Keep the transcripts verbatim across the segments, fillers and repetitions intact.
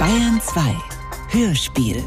Bayern zwei Hörspiel.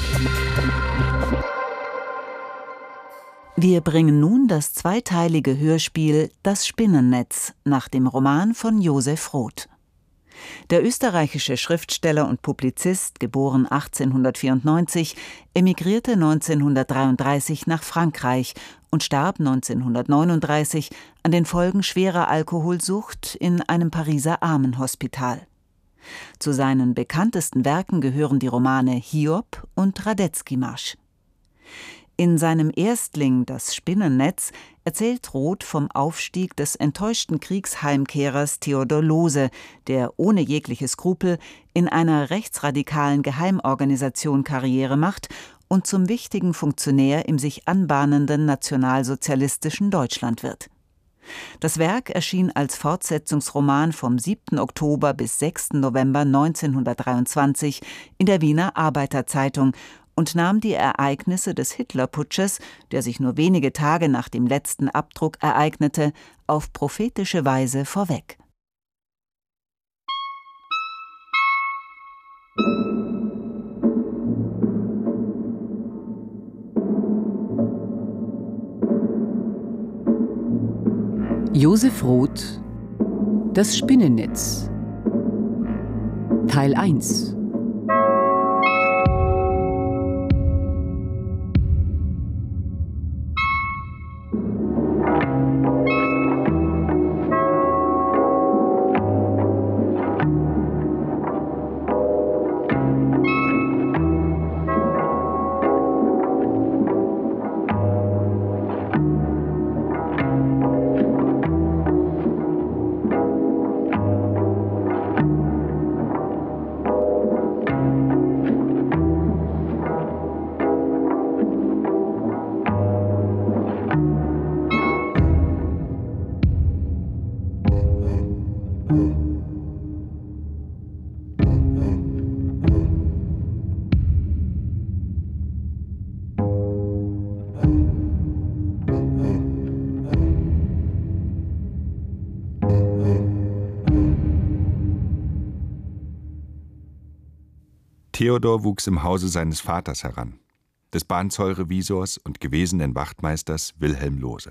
Wir bringen nun das zweiteilige Hörspiel Das Spinnennetz nach dem Roman von Josef Roth. Der österreichische Schriftsteller und Publizist, geboren achtzehnhundertvierundneunzig, emigrierte neunzehnhundertdreiunddreißig nach Frankreich und starb neunzehnhundertneununddreißig an den Folgen schwerer Alkoholsucht in einem Pariser Armenhospital. Zu seinen bekanntesten Werken gehören die Romane Hiob und Radetzky-Marsch. In seinem Erstling Das Spinnennetz erzählt Roth vom Aufstieg des enttäuschten Kriegsheimkehrers Theodor Lohse, der ohne jegliche Skrupel in einer rechtsradikalen Geheimorganisation Karriere macht und zum wichtigen Funktionär im sich anbahnenden nationalsozialistischen Deutschland wird. Das Werk erschien als Fortsetzungsroman vom siebten Oktober bis sechsten November neunzehnhundertdreiundzwanzig in der Wiener Arbeiterzeitung und nahm die Ereignisse des Hitlerputsches, der sich nur wenige Tage nach dem letzten Abdruck ereignete, auf prophetische Weise vorweg. Josef Roth, Das Spinnennetz, Teil eins. Theodor wuchs im Hause seines Vaters heran, des Bahnzollrevisors und gewesenen Wachtmeisters Wilhelm Lohse.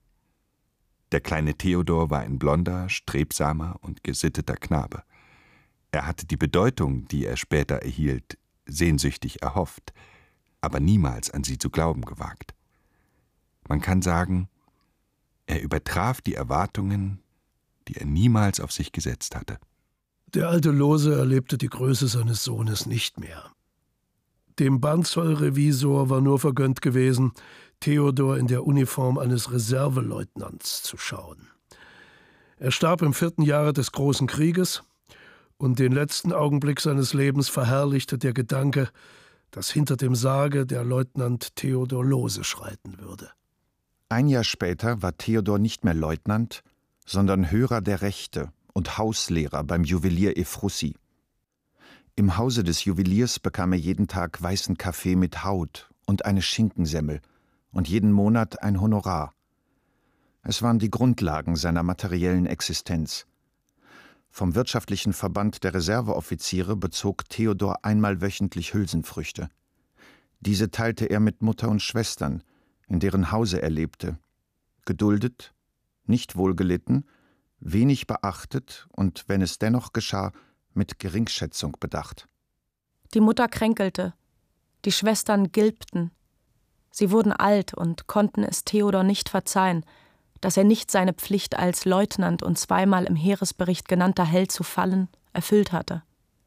Der kleine Theodor war ein blonder, strebsamer und gesitteter Knabe. Er hatte die Bedeutung, die er später erhielt, sehnsüchtig erhofft, aber niemals an sie zu glauben gewagt. Man kann sagen, er übertraf die Erwartungen, die er niemals auf sich gesetzt hatte. Der alte Lohse erlebte die Größe seines Sohnes nicht mehr. Dem Bahnzollrevisor war nur vergönnt gewesen, Theodor in der Uniform eines Reserveleutnants zu schauen. Er starb im vierten Jahre des Großen Krieges, und den letzten Augenblick seines Lebens verherrlichte der Gedanke, dass hinter dem Sarge der Leutnant Theodor Lohse schreiten würde. Ein Jahr später war Theodor nicht mehr Leutnant, sondern Hörer der Rechte und Hauslehrer beim Juwelier Ephrussi. Im Hause des Juweliers bekam er jeden Tag weißen Kaffee mit Haut und eine Schinkensemmel und jeden Monat ein Honorar. Es waren die Grundlagen seiner materiellen Existenz. Vom wirtschaftlichen Verband der Reserveoffiziere bezog Theodor einmal wöchentlich Hülsenfrüchte. Diese teilte er mit Mutter und Schwestern, in deren Hause er lebte. Geduldet, nicht wohlgelitten, wenig beachtet und, wenn es dennoch geschah, mit Geringschätzung bedacht. Die Mutter kränkelte, die Schwestern gilbten. Sie wurden alt und konnten es Theodor nicht verzeihen, dass er nicht seine Pflicht als Leutnant und zweimal im Heeresbericht genannter Held zu fallen erfüllt hatte.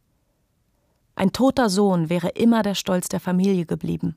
Ein toter Sohn wäre immer der Stolz der Familie geblieben.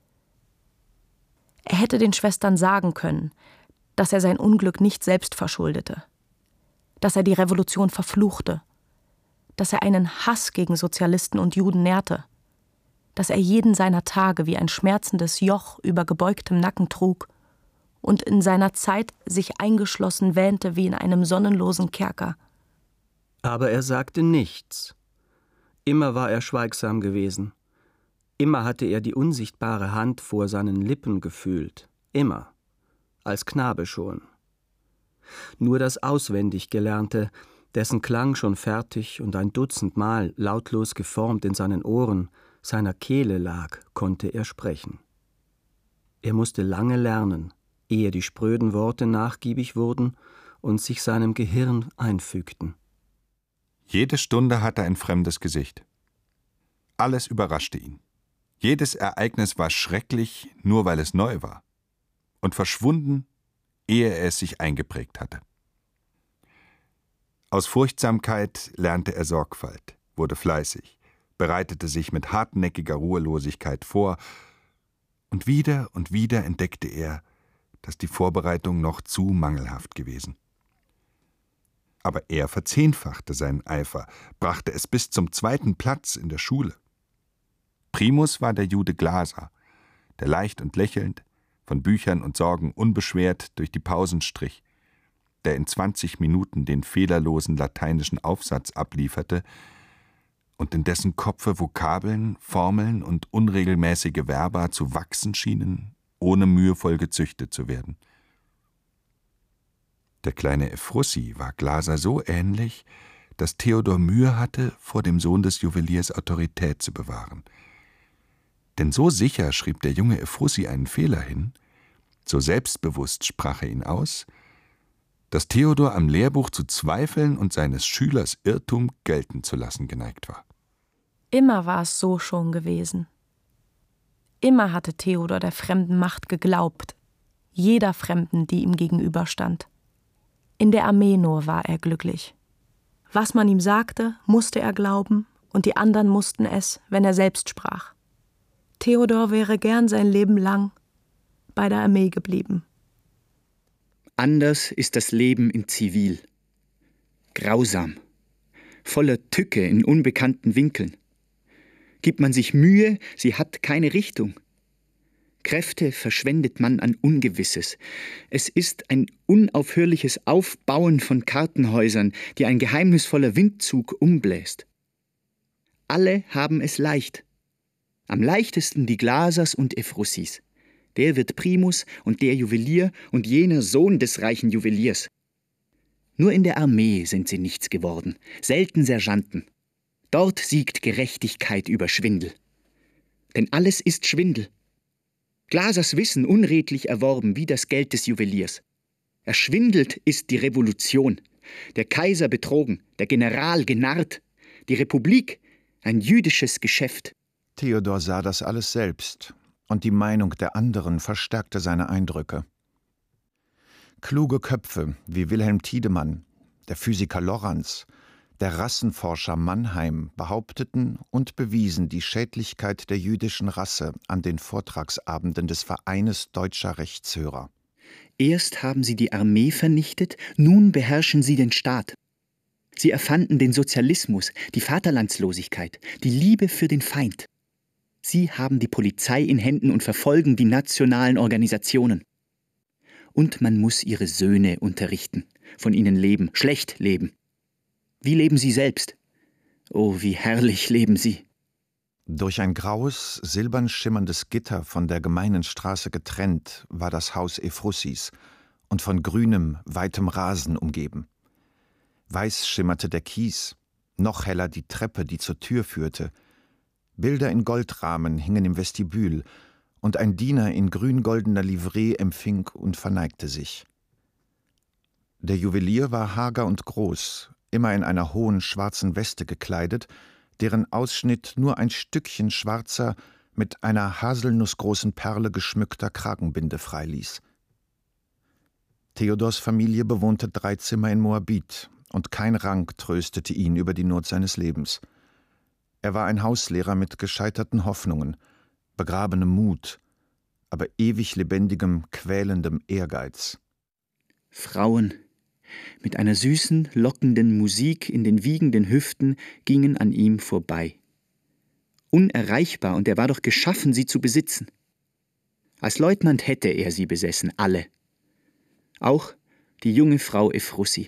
Er hätte den Schwestern sagen können, dass er sein Unglück nicht selbst verschuldete, dass er die Revolution verfluchte, dass er einen Hass gegen Sozialisten und Juden nährte, dass er jeden seiner Tage wie ein schmerzendes Joch über gebeugtem Nacken trug und in seiner Zeit sich eingeschlossen wähnte wie in einem sonnenlosen Kerker. Aber er sagte nichts. Immer war er schweigsam gewesen. Immer hatte er die unsichtbare Hand vor seinen Lippen gefühlt. Immer. Als Knabe schon. Nur das Auswendiggelernte, dessen Klang schon fertig und ein Dutzend Mal lautlos geformt in seinen Ohren, seiner Kehle lag, konnte er sprechen. Er musste lange lernen, ehe die spröden Worte nachgiebig wurden und sich seinem Gehirn einfügten. Jede Stunde hatte ein fremdes Gesicht. Alles überraschte ihn. Jedes Ereignis war schrecklich, nur weil es neu war. Und verschwunden, ehe er es sich eingeprägt hatte. Aus Furchtsamkeit lernte er Sorgfalt, wurde fleißig, bereitete sich mit hartnäckiger Ruhelosigkeit vor, und wieder und wieder entdeckte er, dass die Vorbereitung noch zu mangelhaft gewesen. Aber er verzehnfachte seinen Eifer, brachte es bis zum zweiten Platz in der Schule. Primus war der Jude Glaser, der leicht und lächelnd, von Büchern und Sorgen unbeschwert durch die Pausen strich, der in zwanzig Minuten den fehlerlosen lateinischen Aufsatz ablieferte und in dessen Kopfe Vokabeln, Formeln und unregelmäßige Verba zu wachsen schienen, ohne mühevoll gezüchtet zu werden. Der kleine Ephrussi war Glaser so ähnlich, dass Theodor Mühe hatte, vor dem Sohn des Juweliers Autorität zu bewahren. Denn so sicher schrieb der junge Ephrussi einen Fehler hin, so selbstbewusst sprach er ihn aus, dass Theodor am Lehrbuch zu zweifeln und seines Schülers Irrtum gelten zu lassen geneigt war. Immer war es so schon gewesen. Immer hatte Theodor der fremden Macht geglaubt, jeder Fremden, die ihm gegenüberstand. In der Armee nur war er glücklich. Was man ihm sagte, musste er glauben, und die anderen mussten es, wenn er selbst sprach. Theodor wäre gern sein Leben lang bei der Armee geblieben. Anders ist das Leben in Zivil. Grausam, voller Tücke in unbekannten Winkeln. Gibt man sich Mühe, sie hat keine Richtung. Kräfte verschwendet man an Ungewisses. Es ist ein unaufhörliches Aufbauen von Kartenhäusern, die ein geheimnisvoller Windzug umbläst. Alle haben es leicht. Am leichtesten die Glasers und Ephrussis. Der wird Primus und der Juwelier und jener Sohn des reichen Juweliers. Nur in der Armee sind sie nichts geworden, selten Sergeanten. Dort siegt Gerechtigkeit über Schwindel. Denn alles ist Schwindel. Glasers Wissen unredlich erworben wie das Geld des Juweliers. Erschwindelt ist die Revolution, der Kaiser betrogen, der General genarrt, die Republik ein jüdisches Geschäft. Theodor sah das alles selbst, und die Meinung der anderen verstärkte seine Eindrücke. Kluge Köpfe wie Wilhelm Tiedemann, der Physiker Lorenz, der Rassenforscher Mannheim behaupteten und bewiesen die Schädlichkeit der jüdischen Rasse an den Vortragsabenden des Vereines Deutscher Rechtshörer. Erst haben sie die Armee vernichtet, nun beherrschen sie den Staat. Sie erfanden den Sozialismus, die Vaterlandslosigkeit, die Liebe für den Feind. Sie haben die Polizei in Händen und verfolgen die nationalen Organisationen. Und man muss ihre Söhne unterrichten, von ihnen leben, schlecht leben. Wie leben sie selbst? Oh, wie herrlich leben sie. Durch ein graues, silbern schimmerndes Gitter von der gemeinen Straße getrennt war das Haus Ephrussis und von grünem, weitem Rasen umgeben. Weiß schimmerte der Kies, noch heller die Treppe, die zur Tür führte. Bilder in Goldrahmen hingen im Vestibül, und ein Diener in grün-goldener Livree empfing und verneigte sich. Der Juwelier war hager und groß, immer in einer hohen schwarzen Weste gekleidet, deren Ausschnitt nur ein Stückchen schwarzer, mit einer haselnussgroßen Perle geschmückter Kragenbinde freiließ. Theodors Familie bewohnte drei Zimmer in Moabit, und kein Rang tröstete ihn über die Not seines Lebens. Er war ein Hauslehrer mit gescheiterten Hoffnungen, begrabenem Mut, aber ewig lebendigem, quälendem Ehrgeiz. Frauen mit einer süßen, lockenden Musik in den wiegenden Hüften gingen an ihm vorbei. Unerreichbar, und er war doch geschaffen, sie zu besitzen. Als Leutnant hätte er sie besessen, alle. Auch die junge Frau Ephrussi.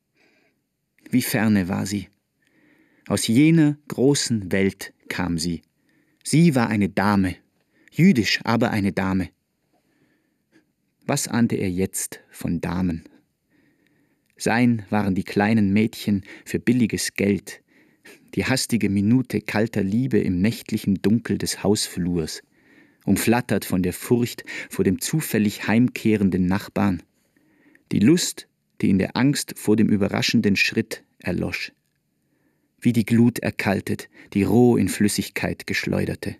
Wie ferne war sie. Aus jener großen Welt kam sie. Sie war eine Dame, jüdisch, aber eine Dame. Was ahnte er jetzt von Damen? Sein waren die kleinen Mädchen für billiges Geld, die hastige Minute kalter Liebe im nächtlichen Dunkel des Hausflurs, umflattert von der Furcht vor dem zufällig heimkehrenden Nachbarn, die Lust, die in der Angst vor dem überraschenden Schritt erlosch, wie die Glut erkaltet, die roh in Flüssigkeit geschleuderte.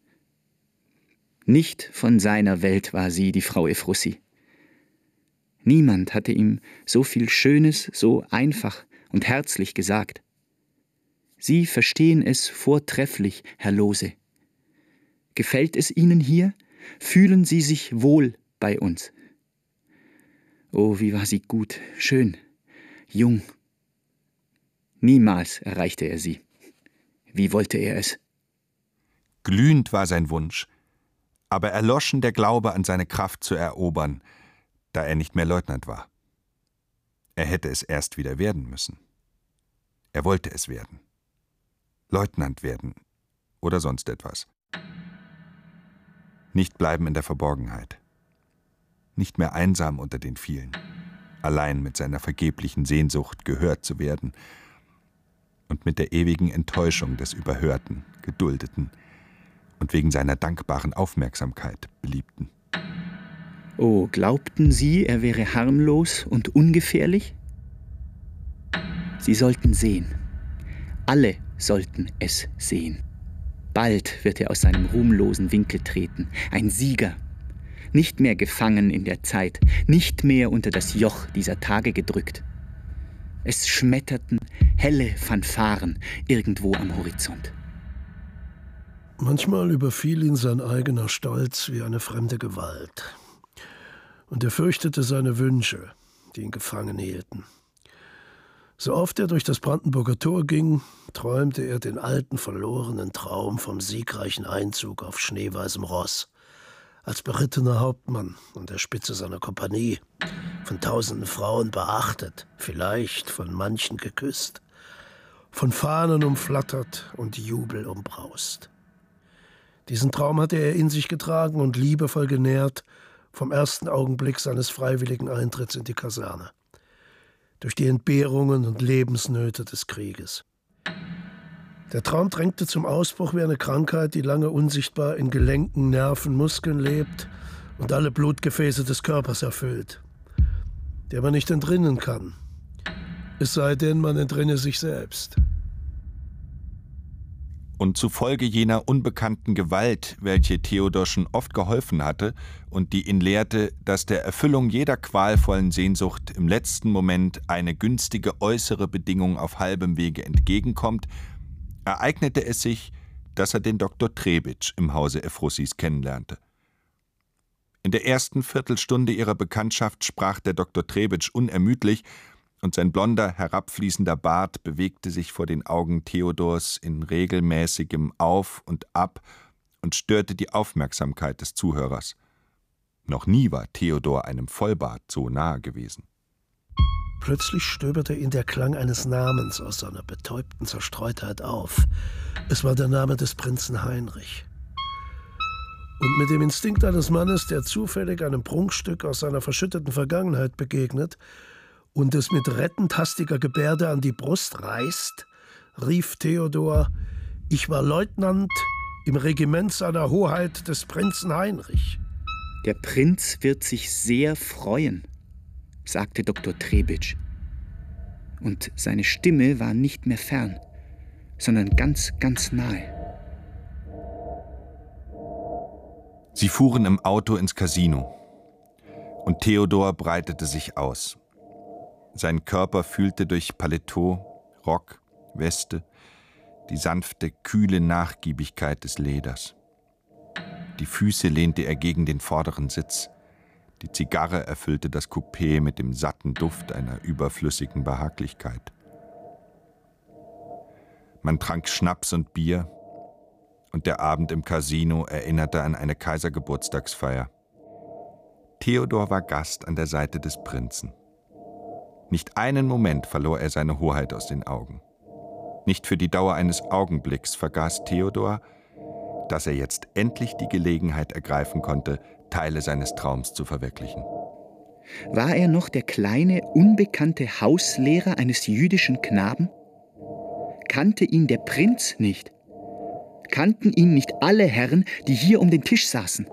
Nicht von seiner Welt war sie, die Frau Ephrussi. Niemand hatte ihm so viel Schönes, so einfach und herzlich gesagt. Sie verstehen es vortrefflich, Herr Lohse. Gefällt es Ihnen hier? Fühlen Sie sich wohl bei uns? Oh, wie war sie gut, schön, jung. Niemals erreichte er sie. Wie wollte er es? Glühend war sein Wunsch, aber erloschen der Glaube an seine Kraft zu erobern, da er nicht mehr Leutnant war. Er hätte es erst wieder werden müssen. Er wollte es werden. Leutnant werden oder sonst etwas. Nicht bleiben in der Verborgenheit. Nicht mehr einsam unter den vielen, allein mit seiner vergeblichen Sehnsucht gehört zu werden und mit der ewigen Enttäuschung des Überhörten, Geduldeten und wegen seiner dankbaren Aufmerksamkeit Beliebten. Oh, glaubten Sie, er wäre harmlos und ungefährlich? Sie sollten sehen. Alle sollten es sehen. Bald wird er aus seinem ruhmlosen Winkel treten, ein Sieger. Nicht mehr gefangen in der Zeit, nicht mehr unter das Joch dieser Tage gedrückt. Es schmetterten helle Fanfaren irgendwo am Horizont. Manchmal überfiel ihn sein eigener Stolz wie eine fremde Gewalt. Und er fürchtete seine Wünsche, die ihn gefangen hielten. So oft er durch das Brandenburger Tor ging, träumte er den alten, verlorenen Traum vom siegreichen Einzug auf schneeweißem Ross, als berittener Hauptmann an der Spitze seiner Kompanie, von tausenden Frauen beachtet, vielleicht von manchen geküsst, von Fahnen umflattert und Jubel umbraust. Diesen Traum hatte er in sich getragen und liebevoll genährt vom ersten Augenblick seines freiwilligen Eintritts in die Kaserne, durch die Entbehrungen und Lebensnöte des Krieges. Der Traum drängte zum Ausbruch wie eine Krankheit, die lange unsichtbar in Gelenken, Nerven, Muskeln lebt und alle Blutgefäße des Körpers erfüllt, der man nicht entrinnen kann, es sei denn, man entrinne sich selbst. Und zufolge jener unbekannten Gewalt, welche Theodor schon oft geholfen hatte und die ihn lehrte, dass der Erfüllung jeder qualvollen Sehnsucht im letzten Moment eine günstige äußere Bedingung auf halbem Wege entgegenkommt, ereignete es sich, dass er den Doktor Trebitsch im Hause Ephrussis kennenlernte. In der ersten Viertelstunde ihrer Bekanntschaft sprach der Doktor Trebitsch unermüdlich, und sein blonder, herabfließender Bart bewegte sich vor den Augen Theodors in regelmäßigem Auf und Ab und störte die Aufmerksamkeit des Zuhörers. Noch nie war Theodor einem Vollbart so nahe gewesen. Plötzlich stöberte ihn der Klang eines Namens aus seiner betäubten Zerstreutheit auf. Es war der Name des Prinzen Heinrich. Und mit dem Instinkt eines Mannes, der zufällig einem Prunkstück aus seiner verschütteten Vergangenheit begegnet und es mit rettend hastiger Gebärde an die Brust reißt, rief Theodor: »Ich war Leutnant im Regiment seiner Hoheit des Prinzen Heinrich.« »Der Prinz wird sich sehr freuen«, sagte Doktor Trebitsch. Und seine Stimme war nicht mehr fern, sondern ganz, ganz nahe. Sie fuhren im Auto ins Casino. Und Theodor breitete sich aus. Sein Körper fühlte durch Paletot, Rock, Weste die sanfte, kühle Nachgiebigkeit des Leders. Die Füße lehnte er gegen den vorderen Sitz. Die Zigarre erfüllte das Coupé mit dem satten Duft einer überflüssigen Behaglichkeit. Man trank Schnaps und Bier, und der Abend im Casino erinnerte an eine Kaisergeburtstagsfeier. Theodor war Gast an der Seite des Prinzen. Nicht einen Moment verlor er seine Hoheit aus den Augen. Nicht für die Dauer eines Augenblicks vergaß Theodor, dass er jetzt endlich die Gelegenheit ergreifen konnte, Teile seines Traums zu verwirklichen. War er noch der kleine, unbekannte Hauslehrer eines jüdischen Knaben? Kannte ihn der Prinz nicht? Kannten ihn nicht alle Herren, die hier um den Tisch saßen?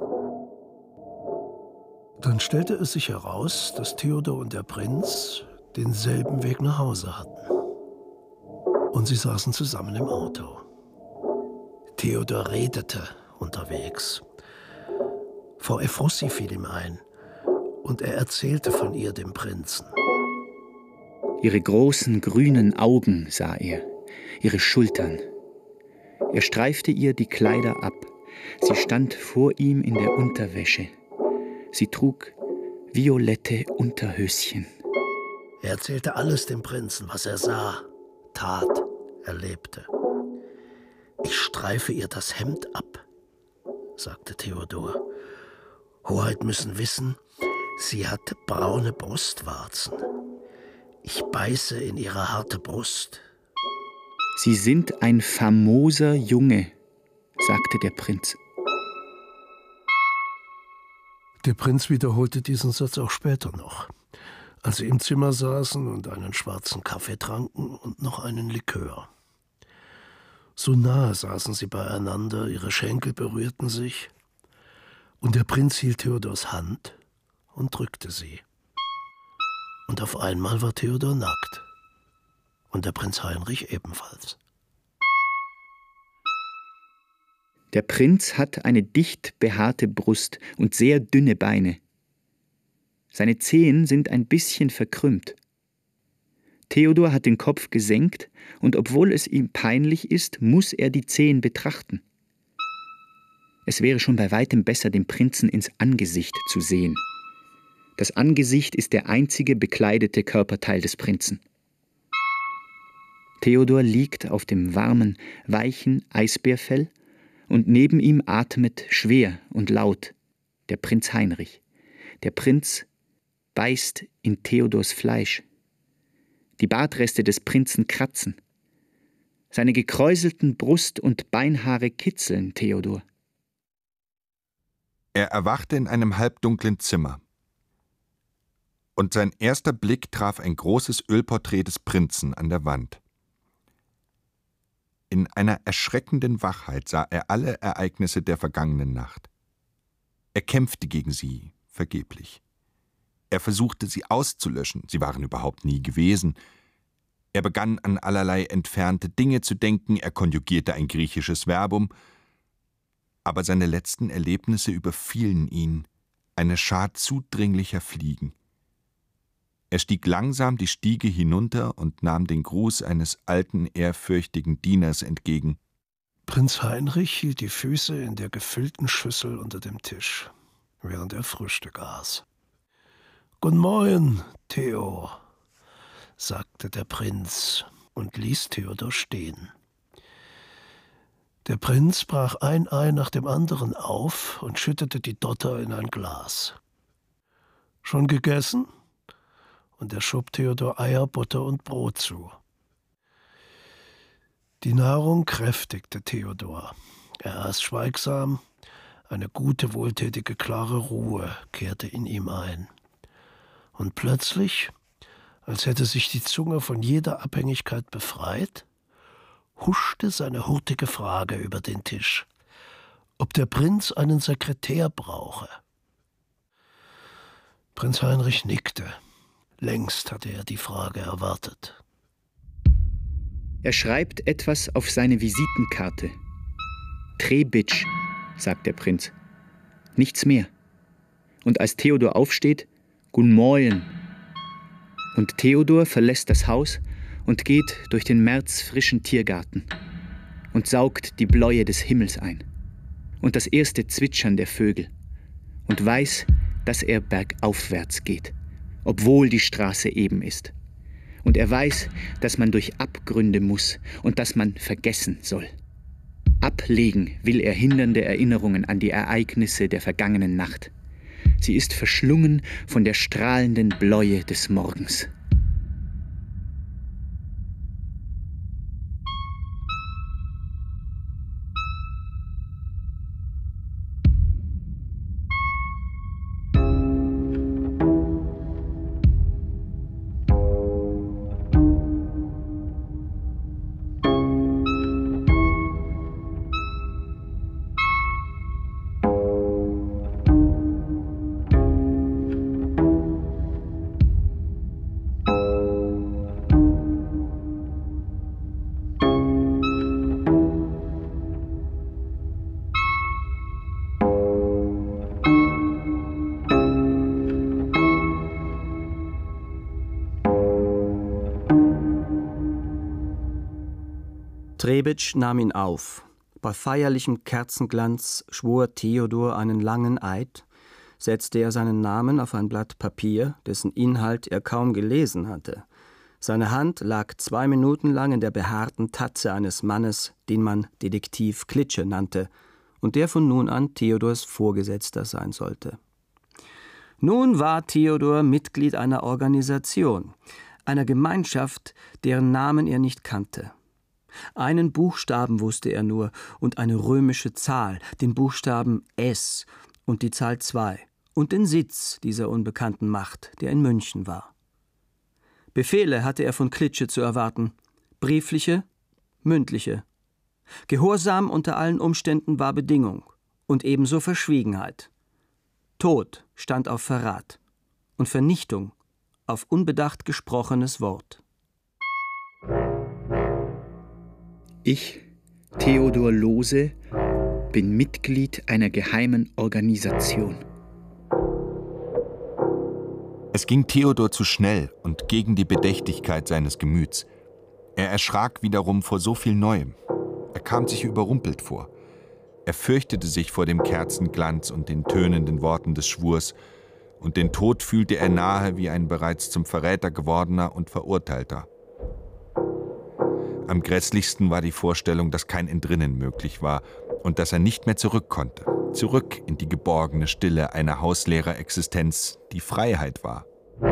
Dann stellte es sich heraus, dass Theodor und der Prinz denselben Weg nach Hause hatten. Und sie saßen zusammen im Auto. Theodor redete unterwegs. Frau Ephrussi fiel ihm ein und er erzählte von ihr dem Prinzen. Ihre großen grünen Augen sah er, ihre Schultern. Er streifte ihr die Kleider ab. Sie stand vor ihm in der Unterwäsche. Sie trug violette Unterhöschen. Er erzählte alles dem Prinzen, was er sah, tat, erlebte. Ich streife ihr das Hemd ab, sagte Theodor. Hoheit müssen wissen, sie hat braune Brustwarzen. Ich beiße in ihre harte Brust. Sie sind ein famoser Junge, sagte der Prinz. Der Prinz wiederholte diesen Satz auch später noch, als sie im Zimmer saßen und einen schwarzen Kaffee tranken und noch einen Likör. So nahe saßen sie beieinander, ihre Schenkel berührten sich, und der Prinz hielt Theodors Hand und drückte sie. Und auf einmal war Theodor nackt und der Prinz Heinrich ebenfalls. Der Prinz hat eine dicht behaarte Brust und sehr dünne Beine. Seine Zehen sind ein bisschen verkrümmt. Theodor hat den Kopf gesenkt und obwohl es ihm peinlich ist, muss er die Zehen betrachten. Es wäre schon bei weitem besser, dem Prinzen ins Angesicht zu sehen. Das Angesicht ist der einzige bekleidete Körperteil des Prinzen. Theodor liegt auf dem warmen, weichen Eisbärfell und neben ihm atmet schwer und laut der Prinz Heinrich. Der Prinz beißt in Theodors Fleisch. Die Bartreste des Prinzen kratzen. Seine gekräuselten Brust- und Beinhaare kitzeln Theodor. Er erwachte in einem halbdunklen Zimmer. Und sein erster Blick traf ein großes Ölporträt des Prinzen an der Wand. In einer erschreckenden Wachheit sah er alle Ereignisse der vergangenen Nacht. Er kämpfte gegen sie, vergeblich. Er versuchte, sie auszulöschen, sie waren überhaupt nie gewesen. Er begann an allerlei entfernte Dinge zu denken, er konjugierte ein griechisches Verbum, aber seine letzten Erlebnisse überfielen ihn, eine Schar zudringlicher Fliegen. Er stieg langsam die Stiege hinunter und nahm den Gruß eines alten, ehrfürchtigen Dieners entgegen. Prinz Heinrich hielt die Füße in der gefüllten Schüssel unter dem Tisch, während er Frühstück aß. »Guten Morgen, Theo«, sagte der Prinz und ließ Theodor stehen. Der Prinz brach ein Ei nach dem anderen auf und schüttete die Dotter in ein Glas. »Schon gegessen?« Und er schob Theodor Eier, Butter und Brot zu. Die Nahrung kräftigte Theodor. Er aß schweigsam, eine gute, wohltätige, klare Ruhe kehrte in ihm ein. Und plötzlich, als hätte sich die Zunge von jeder Abhängigkeit befreit, huschte seine hurtige Frage über den Tisch, ob der Prinz einen Sekretär brauche. Prinz Heinrich nickte. Längst hatte er die Frage erwartet. Er schreibt etwas auf seine Visitenkarte. Trebitsch, sagt der Prinz. Nichts mehr. Und als Theodor aufsteht, Guten Morgen. Und Theodor verlässt das Haus und geht durch den märzfrischen Tiergarten und saugt die Bläue des Himmels ein und das erste Zwitschern der Vögel und weiß, dass er bergaufwärts geht, obwohl die Straße eben ist. Und er weiß, dass man durch Abgründe muss und dass man vergessen soll. Ablegen will er hindernde Erinnerungen an die Ereignisse der vergangenen Nacht. Sie ist verschlungen von der strahlenden Bläue des Morgens. Trebitsch nahm ihn auf. Bei feierlichem Kerzenglanz schwor Theodor einen langen Eid, setzte er seinen Namen auf ein Blatt Papier, dessen Inhalt er kaum gelesen hatte. Seine Hand lag zwei Minuten lang in der behaarten Tatze eines Mannes, den man Detektiv Klitsche nannte und der von nun an Theodors Vorgesetzter sein sollte. Nun war Theodor Mitglied einer Organisation, einer Gemeinschaft, deren Namen er nicht kannte. Einen Buchstaben wusste er nur und eine römische Zahl, den Buchstaben S und die Zahl zwei und den Sitz dieser unbekannten Macht, der in München war. Befehle hatte er von Klitsche zu erwarten, briefliche, mündliche. Gehorsam unter allen Umständen war Bedingung und ebenso Verschwiegenheit. Tod stand auf Verrat und Vernichtung auf unbedacht gesprochenes Wort. Ich, Theodor Lohse, bin Mitglied einer geheimen Organisation. Es ging Theodor zu schnell und gegen die Bedächtigkeit seines Gemüts. Er erschrak wiederum vor so viel Neuem. Er kam sich überrumpelt vor. Er fürchtete sich vor dem Kerzenglanz und den tönenden Worten des Schwurs, und den Tod fühlte er nahe wie ein bereits zum Verräter gewordener und Verurteilter. Am grässlichsten war die Vorstellung, dass kein Entrinnen möglich war und dass er nicht mehr zurück konnte. Zurück in die geborgene Stille einer Hauslehrerixistenz, die Freiheit war.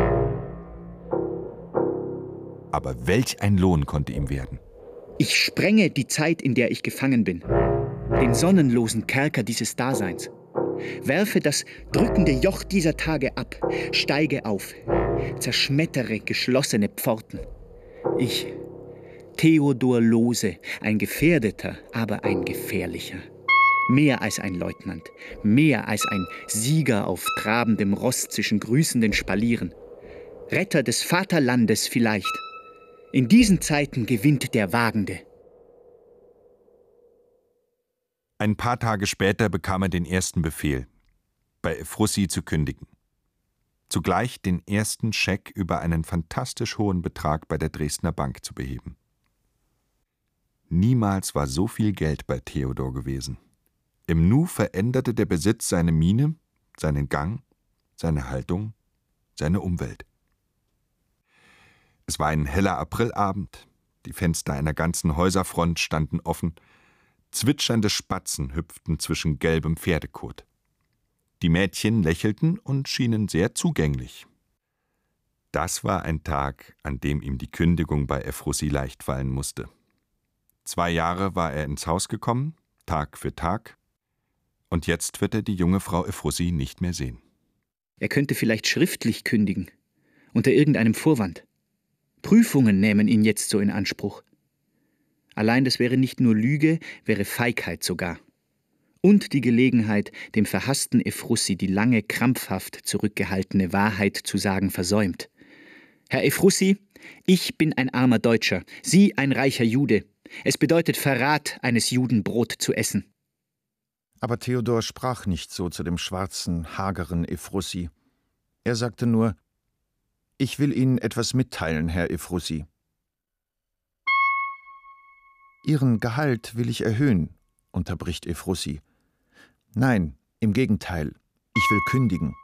Aber welch ein Lohn konnte ihm werden? Ich sprenge die Zeit, in der ich gefangen bin, den sonnenlosen Kerker dieses Daseins, werfe das drückende Joch dieser Tage ab, steige auf, zerschmettere geschlossene Pforten. Ich, Theodor Lohse, ein Gefährdeter, aber ein gefährlicher. Mehr als ein Leutnant, mehr als ein Sieger auf trabendem Ross zwischen grüßenden Spalieren. Retter des Vaterlandes vielleicht. In diesen Zeiten gewinnt der Wagende. Ein paar Tage später bekam er den ersten Befehl, bei Ephrussi zu kündigen. Zugleich den ersten Scheck über einen fantastisch hohen Betrag bei der Dresdner Bank zu beheben. Niemals war so viel Geld bei Theodor gewesen. Im Nu veränderte der Besitz seine Miene, seinen Gang, seine Haltung, seine Umwelt. Es war ein heller Aprilabend, die Fenster einer ganzen Häuserfront standen offen, zwitschernde Spatzen hüpften zwischen gelbem Pferdekot. Die Mädchen lächelten und schienen sehr zugänglich. Das war ein Tag, an dem ihm die Kündigung bei Ephrussi leicht fallen musste. Zwei Jahre war er ins Haus gekommen, Tag für Tag, und jetzt wird er die junge Frau Ephrussi nicht mehr sehen. Er könnte vielleicht schriftlich kündigen, unter irgendeinem Vorwand. Prüfungen nehmen ihn jetzt so in Anspruch. Allein das wäre nicht nur Lüge, wäre Feigheit sogar. Und die Gelegenheit, dem verhassten Ephrussi die lange krampfhaft zurückgehaltene Wahrheit zu sagen, versäumt. Herr Ephrussi, ich bin ein armer Deutscher, Sie ein reicher Jude. Es bedeutet Verrat, eines Juden Brot zu essen. Aber Theodor sprach nicht so zu dem schwarzen, hageren Ephrussi. Er sagte nur: »Ich will Ihnen etwas mitteilen, Herr Ephrussi. »Ihren Gehalt will ich erhöhen«, unterbricht Ephrussi. »Nein, im Gegenteil, ich will kündigen.«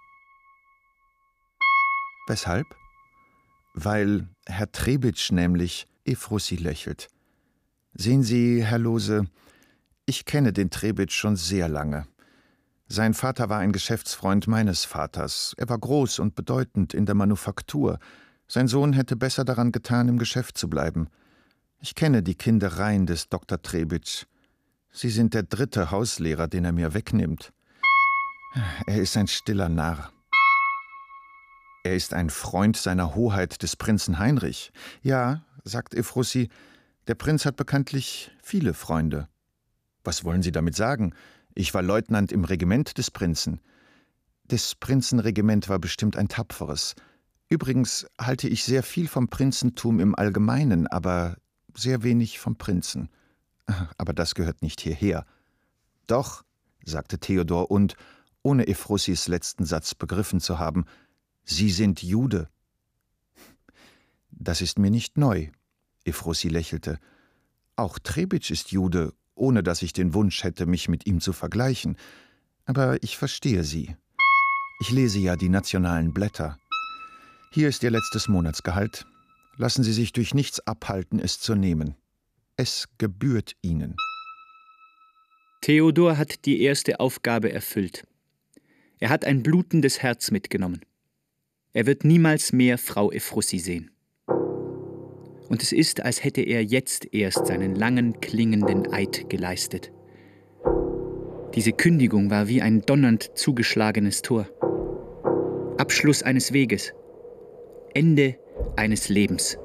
»Weshalb?« »Weil Herr Trebitsch nämlich«, Ephrussi lächelt. »Sehen Sie, Herr Lohse, ich kenne den Trebitsch schon sehr lange. Sein Vater war ein Geschäftsfreund meines Vaters. Er war groß und bedeutend in der Manufaktur. Sein Sohn hätte besser daran getan, im Geschäft zu bleiben. Ich kenne die Kindereien des Doktor Trebitsch. Sie sind der dritte Hauslehrer, den er mir wegnimmt. Er ist ein stiller Narr. Er ist ein Freund seiner Hoheit des Prinzen Heinrich. Ja, sagt Ephrussi, der Prinz hat bekanntlich viele Freunde. Was wollen Sie damit sagen? Ich war Leutnant im Regiment des Prinzen. Des Prinzen Regiment war bestimmt ein tapferes. Übrigens halte ich sehr viel vom Prinzentum im Allgemeinen, aber sehr wenig vom Prinzen. Aber das gehört nicht hierher. Doch, sagte Theodor und, ohne Ephrussis letzten Satz begriffen zu haben, Sie sind Jude. Das ist mir nicht neu, Ephrussi lächelte. Auch Trebitsch ist Jude, ohne dass ich den Wunsch hätte, mich mit ihm zu vergleichen. Aber ich verstehe Sie. Ich lese ja die nationalen Blätter. Hier ist Ihr letztes Monatsgehalt. Lassen Sie sich durch nichts abhalten, es zu nehmen. Es gebührt Ihnen. Theodor hat die erste Aufgabe erfüllt. Er hat ein blutendes Herz mitgenommen. Er wird niemals mehr Frau Ephrussi sehen. Und es ist, als hätte er jetzt erst seinen langen, klingenden Eid geleistet. Diese Kündigung war wie ein donnernd zugeschlagenes Tor. Abschluss eines Weges. Ende eines Lebens.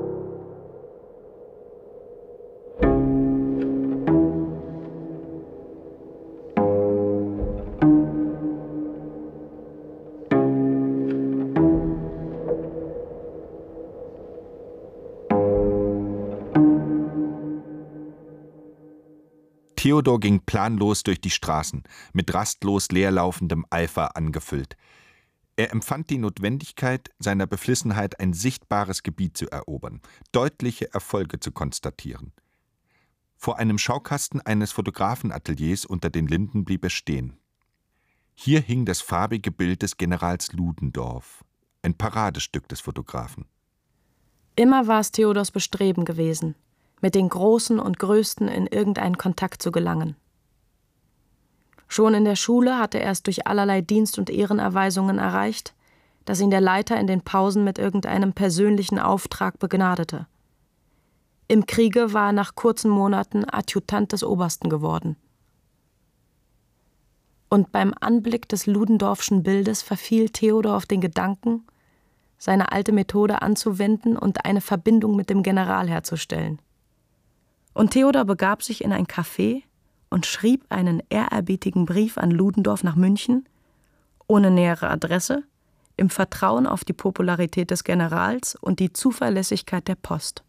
Theodor ging planlos durch die Straßen, mit rastlos leerlaufendem Eifer angefüllt. Er empfand die Notwendigkeit, seiner Beflissenheit ein sichtbares Gebiet zu erobern, deutliche Erfolge zu konstatieren. Vor einem Schaukasten eines Fotografenateliers unter den Linden blieb er stehen. Hier hing das farbige Bild des Generals Ludendorff, ein Paradestück des Fotografen. Immer war es Theodors Bestreben gewesen, mit den Großen und Größten in irgendeinen Kontakt zu gelangen. Schon in der Schule hatte er es durch allerlei Dienst- und Ehrenerweisungen erreicht, dass ihn der Leiter in den Pausen mit irgendeinem persönlichen Auftrag begnadete. Im Kriege war er nach kurzen Monaten Adjutant des Obersten geworden. Und beim Anblick des Ludendorffschen Bildes verfiel Theodor auf den Gedanken, seine alte Methode anzuwenden und eine Verbindung mit dem General herzustellen. Und Theodor begab sich in ein Café und schrieb einen ehrerbietigen Brief an Ludendorff nach München, ohne nähere Adresse, im Vertrauen auf die Popularität des Generals und die Zuverlässigkeit der Post.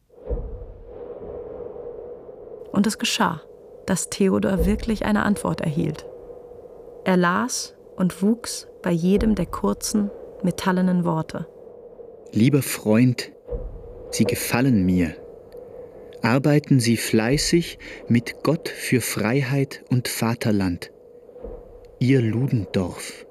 Und es geschah, dass Theodor wirklich eine Antwort erhielt. Er las und wuchs bei jedem der kurzen, metallenen Worte. Lieber Freund, Sie gefallen mir. Arbeiten Sie fleißig mit Gott für Freiheit und Vaterland. Ihr Ludendorff.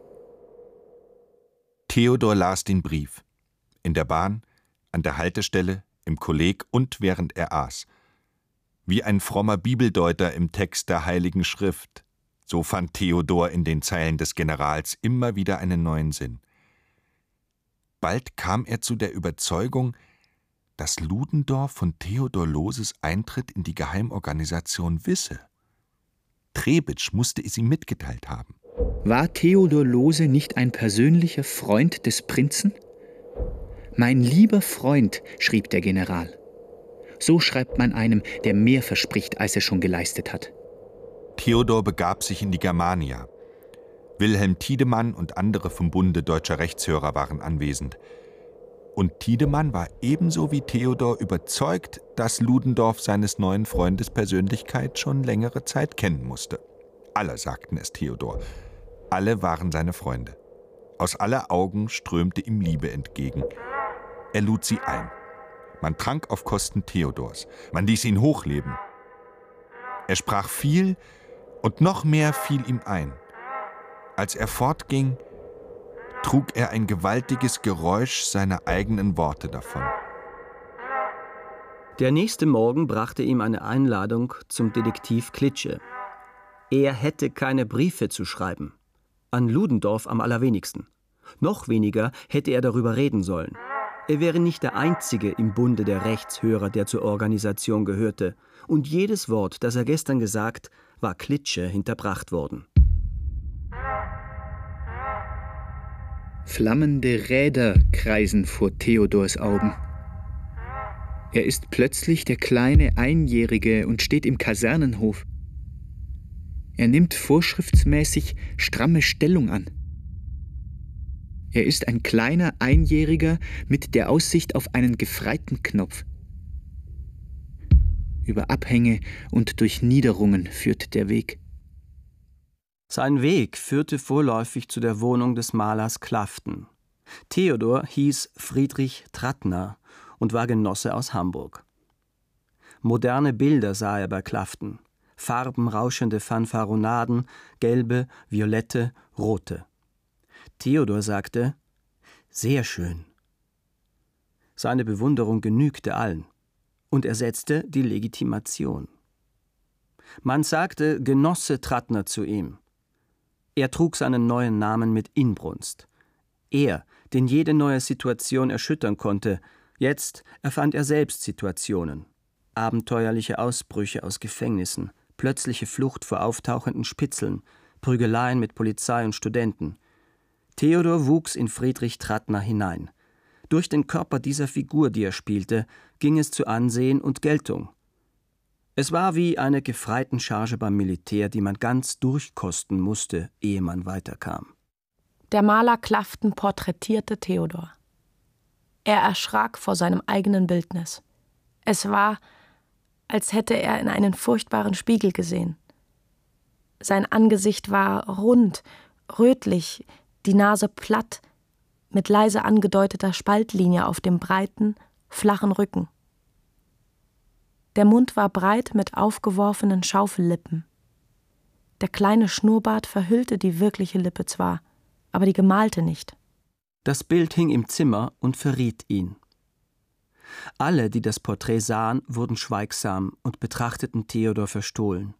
Theodor las den Brief. In der Bahn, an der Haltestelle, im Kolleg und während er aß. Wie ein frommer Bibeldeuter im Text der Heiligen Schrift. So fand Theodor in den Zeilen des Generals immer wieder einen neuen Sinn. Bald kam er zu der Überzeugung, dass Ludendorff von Theodor Lohses Eintritt in die Geheimorganisation wisse. Trebitsch musste es ihm mitgeteilt haben. War Theodor Lohse nicht ein persönlicher Freund des Prinzen? Mein lieber Freund, schrieb der General. So schreibt man einem, der mehr verspricht, als er schon geleistet hat. Theodor begab sich in die Germania. Wilhelm Tiedemann und andere vom Bunde deutscher Rechtshörer waren anwesend. Und Tiedemann war ebenso wie Theodor überzeugt, dass Ludendorff seines neuen Freundes Persönlichkeit schon längere Zeit kennen musste. Alle sagten es Theodor. Alle waren seine Freunde. Aus aller Augen strömte ihm Liebe entgegen. Er lud sie ein. Man trank auf Kosten Theodors. Man ließ ihn hochleben. Er sprach viel und noch mehr fiel ihm ein. Als er fortging, trug er ein gewaltiges Geräusch seiner eigenen Worte davon. Der nächste Morgen brachte ihm eine Einladung zum Detektiv Klitsche. Er hätte keine Briefe zu schreiben. An Ludendorff am allerwenigsten. Noch weniger hätte er darüber reden sollen. Er wäre nicht der Einzige im Bunde der Rechtshörer, der zur Organisation gehörte. Und jedes Wort, das er gestern gesagt, war Klitsche hinterbracht worden. Flammende Räder kreisen vor Theodors Augen. Er ist plötzlich der kleine Einjährige und steht im Kasernenhof. Er nimmt vorschriftsmäßig stramme Stellung an. Er ist ein kleiner Einjähriger mit der Aussicht auf einen gefreiten Knopf. Über Abhänge und durch Niederungen führt der Weg. Sein Weg führte vorläufig zu der Wohnung des Malers Klaften. Theodor hieß Friedrich Trattner und war Genosse aus Hamburg. Moderne Bilder sah er bei Klaften. Farbenrauschende Fanfaronaden, gelbe, violette, rote. Theodor sagte, »Sehr schön.« Seine Bewunderung genügte allen. Und er setzte die Legitimation. Man sagte Genosse Trattner zu ihm. Er trug seinen neuen Namen mit Inbrunst. Er, den jede neue Situation erschüttern konnte, jetzt erfand er selbst Situationen. Abenteuerliche Ausbrüche aus Gefängnissen, plötzliche Flucht vor auftauchenden Spitzeln, Prügeleien mit Polizei und Studenten. Theodor wuchs in Friedrich Trattner hinein. Durch den Körper dieser Figur, die er spielte, ging es zu Ansehen und Geltung. Es war wie eine Gefreitencharge beim Militär, die man ganz durchkosten musste, ehe man weiterkam. Der Maler Klaften porträtierte Theodor. Er erschrak vor seinem eigenen Bildnis. Es war, als hätte er in einen furchtbaren Spiegel gesehen. Sein Angesicht war rund, rötlich, die Nase platt, mit leise angedeuteter Spaltlinie auf dem breiten, flachen Rücken. Der Mund war breit mit aufgeworfenen Schaufellippen. Der kleine Schnurrbart verhüllte die wirkliche Lippe zwar, aber die gemalte nicht. Das Bild hing im Zimmer und verriet ihn. Alle, die das Porträt sahen, wurden schweigsam und betrachteten Theodor verstohlen.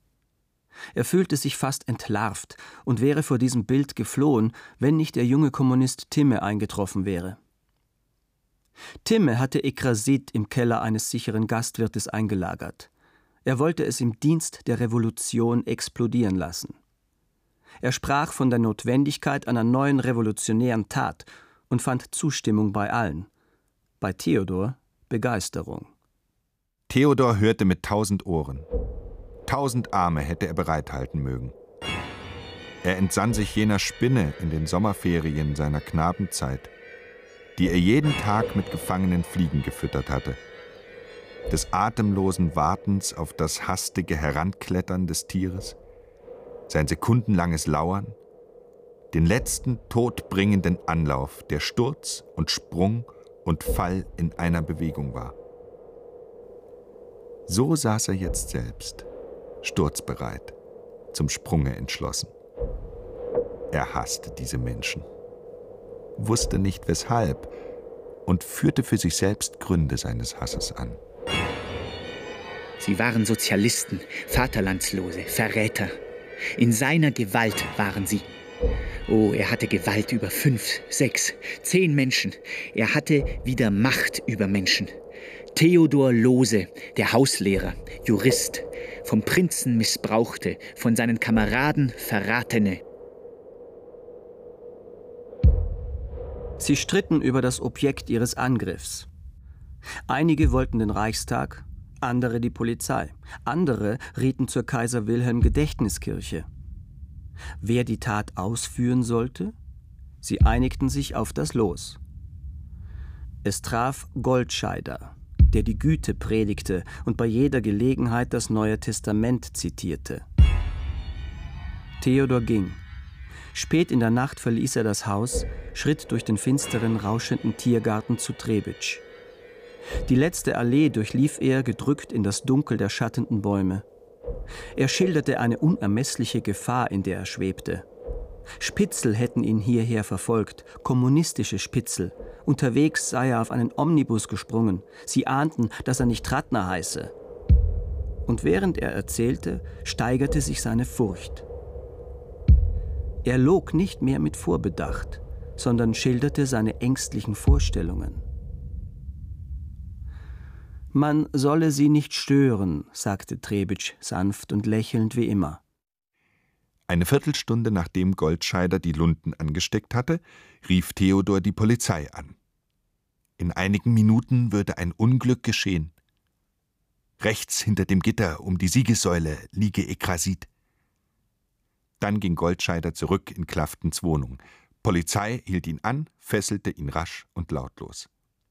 Er fühlte sich fast entlarvt und wäre vor diesem Bild geflohen, wenn nicht der junge Kommunist Timme eingetroffen wäre. Timme hatte Ekrasit im Keller eines sicheren Gastwirtes eingelagert. Er wollte es im Dienst der Revolution explodieren lassen. Er sprach von der Notwendigkeit einer neuen revolutionären Tat und fand Zustimmung bei allen. Bei Theodor Begeisterung. Theodor hörte mit tausend Ohren. Tausend Arme hätte er bereithalten mögen. Er entsann sich jener Spinne in den Sommerferien seiner Knabenzeit, die er jeden Tag mit gefangenen Fliegen gefüttert hatte. Des atemlosen Wartens auf das hastige Heranklettern des Tieres, sein sekundenlanges Lauern, den letzten todbringenden Anlauf, der Sturz und Sprung und Fall in einer Bewegung war. So saß er jetzt selbst, sturzbereit, zum Sprunge entschlossen. Er hasste diese Menschen, wusste nicht weshalb und führte für sich selbst Gründe seines Hasses an. Sie waren Sozialisten, Vaterlandslose, Verräter. In seiner Gewalt waren sie. Oh, er hatte Gewalt über fünf, sechs, zehn Menschen. Er hatte wieder Macht über Menschen. Theodor Lohse, der Hauslehrer, Jurist, vom Prinzen missbrauchte, von seinen Kameraden verratene. Sie stritten über das Objekt ihres Angriffs. Einige wollten den Reichstag, andere die Polizei, andere rieten zur Kaiser-Wilhelm-Gedächtniskirche. Wer die Tat ausführen sollte? Sie einigten sich auf das Los. Es traf Goldscheider, der die Güte predigte und bei jeder Gelegenheit das Neue Testament zitierte. Theodor ging. Spät in der Nacht verließ er das Haus, schritt durch den finsteren, rauschenden Tiergarten zu Trebitsch. Die letzte Allee durchlief er, gedrückt in das Dunkel der schattenden Bäume. Er schilderte eine unermessliche Gefahr, in der er schwebte. Spitzel hätten ihn hierher verfolgt, kommunistische Spitzel. Unterwegs sei er auf einen Omnibus gesprungen. Sie ahnten, dass er nicht Trattner heiße. Und während er erzählte, steigerte sich seine Furcht. Er log nicht mehr mit Vorbedacht, sondern schilderte seine ängstlichen Vorstellungen. Man solle sie nicht stören, sagte Trebitsch sanft und lächelnd wie immer. Eine Viertelstunde nachdem Goldscheider die Lunden angesteckt hatte, rief Theodor die Polizei an. In einigen Minuten würde ein Unglück geschehen. Rechts hinter dem Gitter um die Siegessäule liege Ekrasit. Dann ging Goldscheider zurück in Klaftens Wohnung. Polizei hielt ihn an, fesselte ihn rasch und lautlos.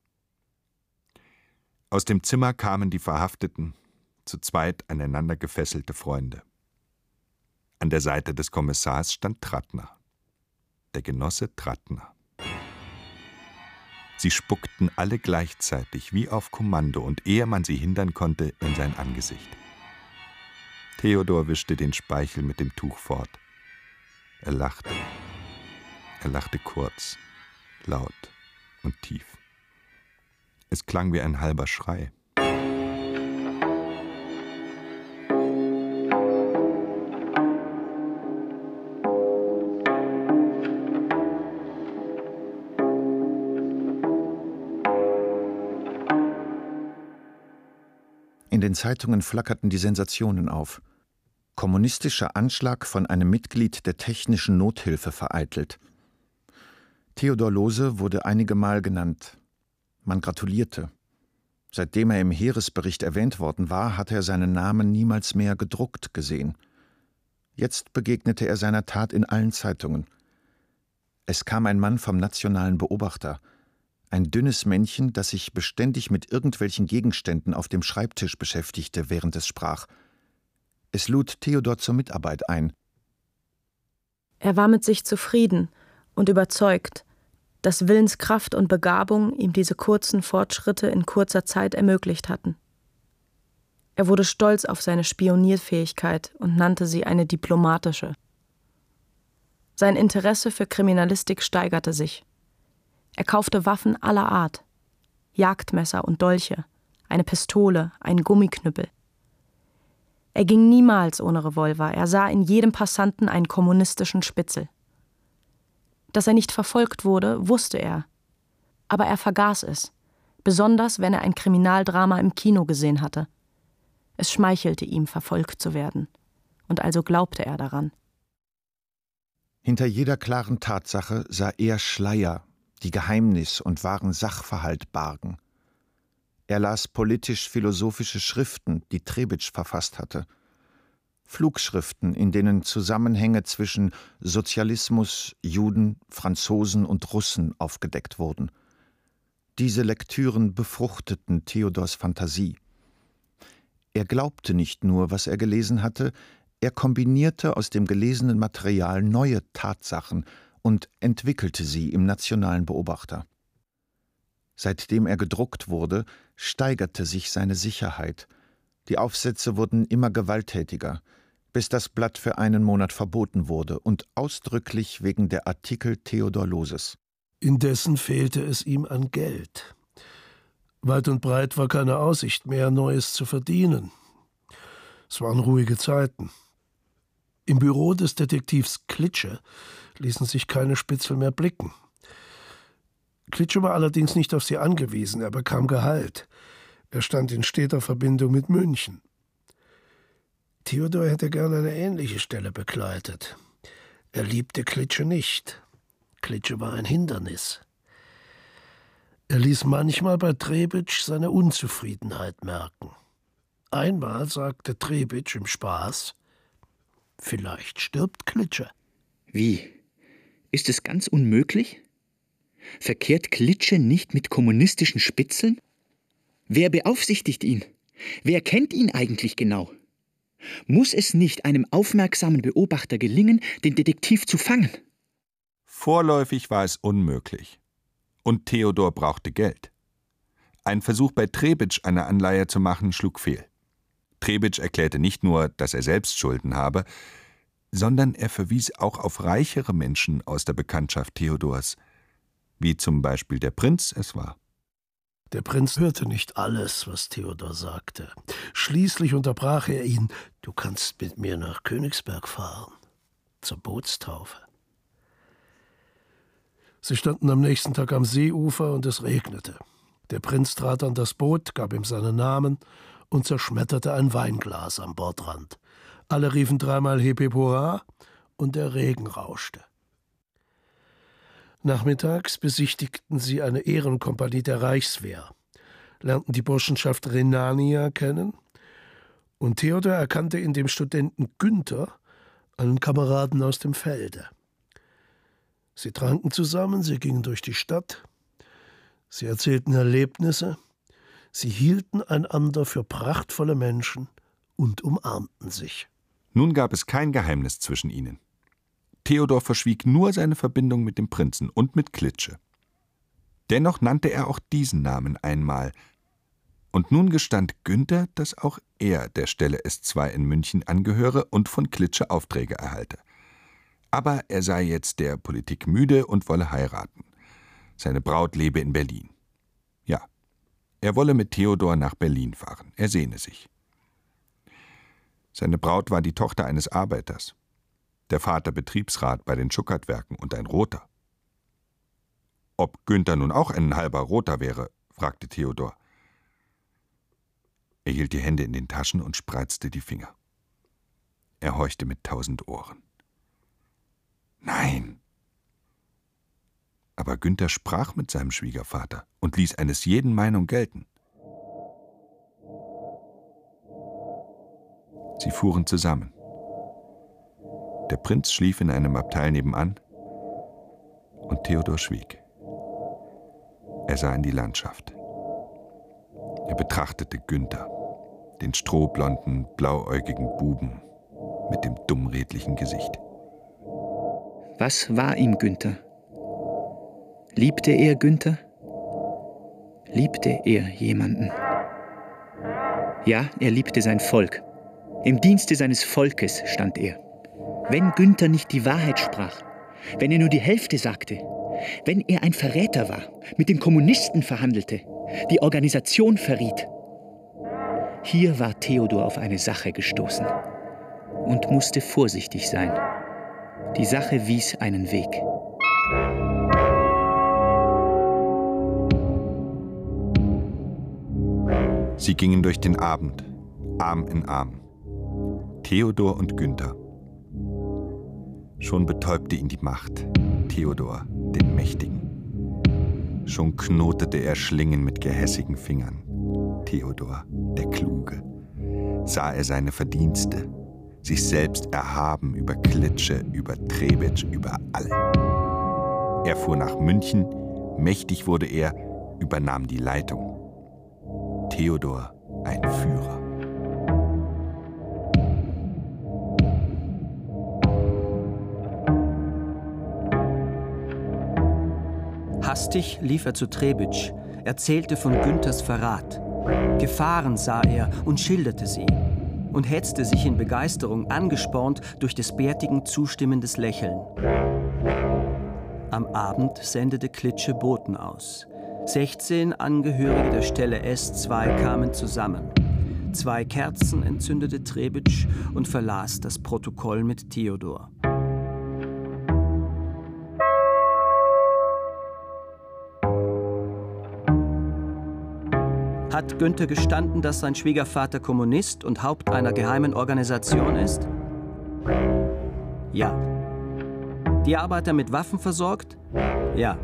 Aus dem Zimmer kamen die Verhafteten, zu zweit aneinander gefesselte Freunde. An der Seite des Kommissars stand Trattner, der Genosse Trattner. Sie spuckten alle gleichzeitig, wie auf Kommando, und ehe man sie hindern konnte, in sein Angesicht. Theodor wischte den Speichel mit dem Tuch fort. Er lachte. Er lachte kurz, laut und tief. Es klang wie ein halber Schrei. In den Zeitungen flackerten die Sensationen auf. Kommunistischer Anschlag von einem Mitglied der Technischen Nothilfe vereitelt. Theodor Lohse wurde einige Mal genannt. Man gratulierte. Seitdem er im Heeresbericht erwähnt worden war, hatte er seinen Namen niemals mehr gedruckt gesehen. Jetzt begegnete er seiner Tat in allen Zeitungen. Es kam ein Mann vom Nationalen Beobachter, ein dünnes Männchen, das sich beständig mit irgendwelchen Gegenständen auf dem Schreibtisch beschäftigte, während es sprach. Es lud Theodor zur Mitarbeit ein. Er war mit sich zufrieden und überzeugt, dass Willenskraft und Begabung ihm diese kurzen Fortschritte in kurzer Zeit ermöglicht hatten. Er wurde stolz auf seine Spionierfähigkeit und nannte sie eine diplomatische. Sein Interesse für Kriminalistik steigerte sich. Er kaufte Waffen aller Art, Jagdmesser und Dolche, eine Pistole, einen Gummiknüppel. Er ging niemals ohne Revolver, er sah in jedem Passanten einen kommunistischen Spitzel. Dass er nicht verfolgt wurde, wusste er. Aber er vergaß es, besonders wenn er ein Kriminaldrama im Kino gesehen hatte. Es schmeichelte ihm, verfolgt zu werden. Und also glaubte er daran. Hinter jeder klaren Tatsache sah er Schleier, die Geheimnis und wahren Sachverhalt bargen. Er las politisch-philosophische Schriften, die Trebitsch verfasst hatte. Flugschriften, in denen Zusammenhänge zwischen Sozialismus, Juden, Franzosen und Russen aufgedeckt wurden. Diese Lektüren befruchteten Theodors Fantasie. Er glaubte nicht nur, was er gelesen hatte, er kombinierte aus dem gelesenen Material neue Tatsachen und entwickelte sie im Nationalen Beobachter. Seitdem er gedruckt wurde, steigerte sich seine Sicherheit. Die Aufsätze wurden immer gewalttätiger, bis das Blatt für einen Monat verboten wurde und ausdrücklich wegen der Artikel Theodor Lohses. Indessen fehlte es ihm an Geld. Weit und breit war keine Aussicht mehr, Neues zu verdienen. Es waren ruhige Zeiten. Im Büro des Detektivs Klitsche ließen sich keine Spitzel mehr blicken. Klitsche war allerdings nicht auf sie angewiesen, er bekam Gehalt. Er stand in steter Verbindung mit München. Theodor hätte gern eine ähnliche Stelle bekleidet. Er liebte Klitsche nicht. Klitsche war ein Hindernis. Er ließ manchmal bei Trebitsch seine Unzufriedenheit merken. Einmal sagte Trebitsch im Spaß: Vielleicht stirbt Klitsche. Wie? Ist es ganz unmöglich? Verkehrt Klitsche nicht mit kommunistischen Spitzeln? Wer beaufsichtigt ihn? Wer kennt ihn eigentlich genau? Muss es nicht einem aufmerksamen Beobachter gelingen, den Detektiv zu fangen? Vorläufig war es unmöglich. Und Theodor brauchte Geld. Ein Versuch bei Trebitsch, eine Anleihe zu machen, schlug fehl. Trebitsch erklärte nicht nur, dass er selbst Schulden habe, sondern er verwies auch auf reichere Menschen aus der Bekanntschaft Theodors, wie zum Beispiel der Prinz es war. Der Prinz hörte nicht alles, was Theodor sagte. Schließlich unterbrach er ihn: Du kannst mit mir nach Königsberg fahren, zur Bootstaufe. Sie standen am nächsten Tag am Seeufer und es regnete. Der Prinz trat an das Boot, gab ihm seinen Namen und zerschmetterte ein Weinglas am Bordrand. Alle riefen dreimal Hip Hip Hurra und der Regen rauschte. Nachmittags besichtigten sie eine Ehrenkompanie der Reichswehr, lernten die Burschenschaft Rhenania kennen und Theodor erkannte in dem Studenten Günther einen Kameraden aus dem Felde. Sie tranken zusammen, sie gingen durch die Stadt, sie erzählten Erlebnisse, sie hielten einander für prachtvolle Menschen und umarmten sich. Nun gab es kein Geheimnis zwischen ihnen. Theodor verschwieg nur seine Verbindung mit dem Prinzen und mit Klitsche. Dennoch nannte er auch diesen Namen einmal. Und nun gestand Günther, dass auch er der Stelle S zwei in München angehöre und von Klitsche Aufträge erhalte. Aber er sei jetzt der Politik müde und wolle heiraten. Seine Braut lebe in Berlin. Ja, er wolle mit Theodor nach Berlin fahren. Er sehne sich. Seine Braut war die Tochter eines Arbeiters. Der Vater Betriebsrat bei den Schuckertwerken und ein Roter. Ob Günther nun auch ein halber Roter wäre, fragte Theodor. Er hielt die Hände in den Taschen und spreizte die Finger. Er horchte mit tausend Ohren. Nein. Aber Günther sprach mit seinem Schwiegervater und ließ eines jeden Meinung gelten. Sie fuhren zusammen. Der Prinz schlief in einem Abteil nebenan und Theodor schwieg. Er sah in die Landschaft. Er betrachtete Günther, den strohblonden, blauäugigen Buben mit dem dummredlichen Gesicht. Was war ihm Günther? Liebte er Günther? Liebte er jemanden? Ja, er liebte sein Volk. Im Dienste seines Volkes stand er. Wenn Günther nicht die Wahrheit sprach, wenn er nur die Hälfte sagte, wenn er ein Verräter war, mit den Kommunisten verhandelte, die Organisation verriet. Hier war Theodor auf eine Sache gestoßen und musste vorsichtig sein. Die Sache wies einen Weg. Sie gingen durch den Abend, Arm in Arm. Theodor und Günther. Schon betäubte ihn die Macht, Theodor, den Mächtigen. Schon knotete er Schlingen mit gehässigen Fingern, Theodor, der Kluge. Sah er seine Verdienste, sich selbst erhaben über Klitsche, über Trebitsch, über alle. Er fuhr nach München, mächtig wurde er, übernahm die Leitung. Theodor, ein Führer. Hastig lief er zu Trebitsch, erzählte von Günthers Verrat. Gefahren sah er und schilderte sie und hetzte sich in Begeisterung, angespornt durch des Bärtigen zustimmendes Lächeln. Am Abend sendete Klitsche Boten aus. Sechzehn Angehörige der Stelle S zwei kamen zusammen. Zwei Kerzen entzündete Trebitsch und verlas das Protokoll mit Theodor. Hat Günther gestanden, dass sein Schwiegervater Kommunist und Haupt einer geheimen Organisation ist? Ja. Die Arbeiter mit Waffen versorgt? Ja.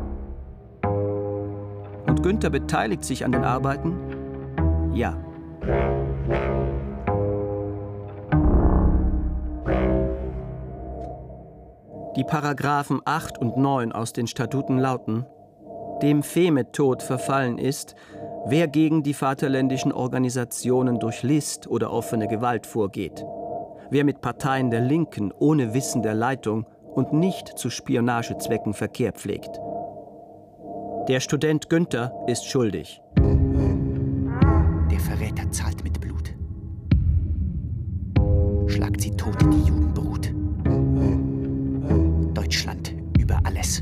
Und Günther beteiligt sich an den Arbeiten? Ja. Die Paragraphen acht und neun aus den Statuten lauten: Dem Femetod verfallen ist, wer gegen die vaterländischen Organisationen durch List oder offene Gewalt vorgeht, wer mit Parteien der Linken ohne Wissen der Leitung und nicht zu Spionagezwecken Verkehr pflegt. Der Student Günther ist schuldig. Der Verräter zahlt mit Blut. Schlagt sie tot, die Judenbrut. Deutschland über alles.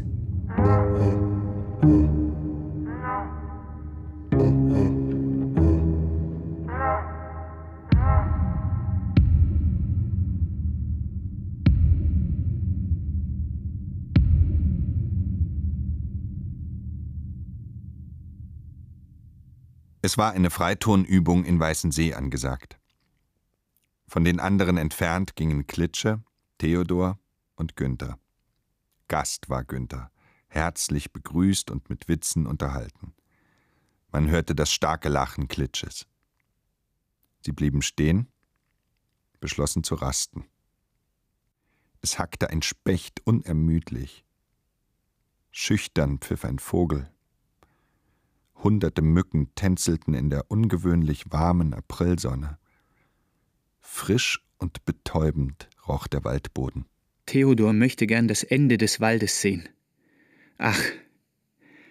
Es war eine Freitonübung in Weißensee angesagt. Von den anderen entfernt gingen Klitsche, Theodor und Günther. Gast war Günther, herzlich begrüßt und mit Witzen unterhalten. Man hörte das starke Lachen Klitsches. Sie blieben stehen, beschlossen zu rasten. Es hackte ein Specht unermüdlich. Schüchtern pfiff ein Vogel. Hunderte Mücken tänzelten in der ungewöhnlich warmen Aprilsonne. Frisch und betäubend roch der Waldboden. Theodor möchte gern das Ende des Waldes sehen. Ach,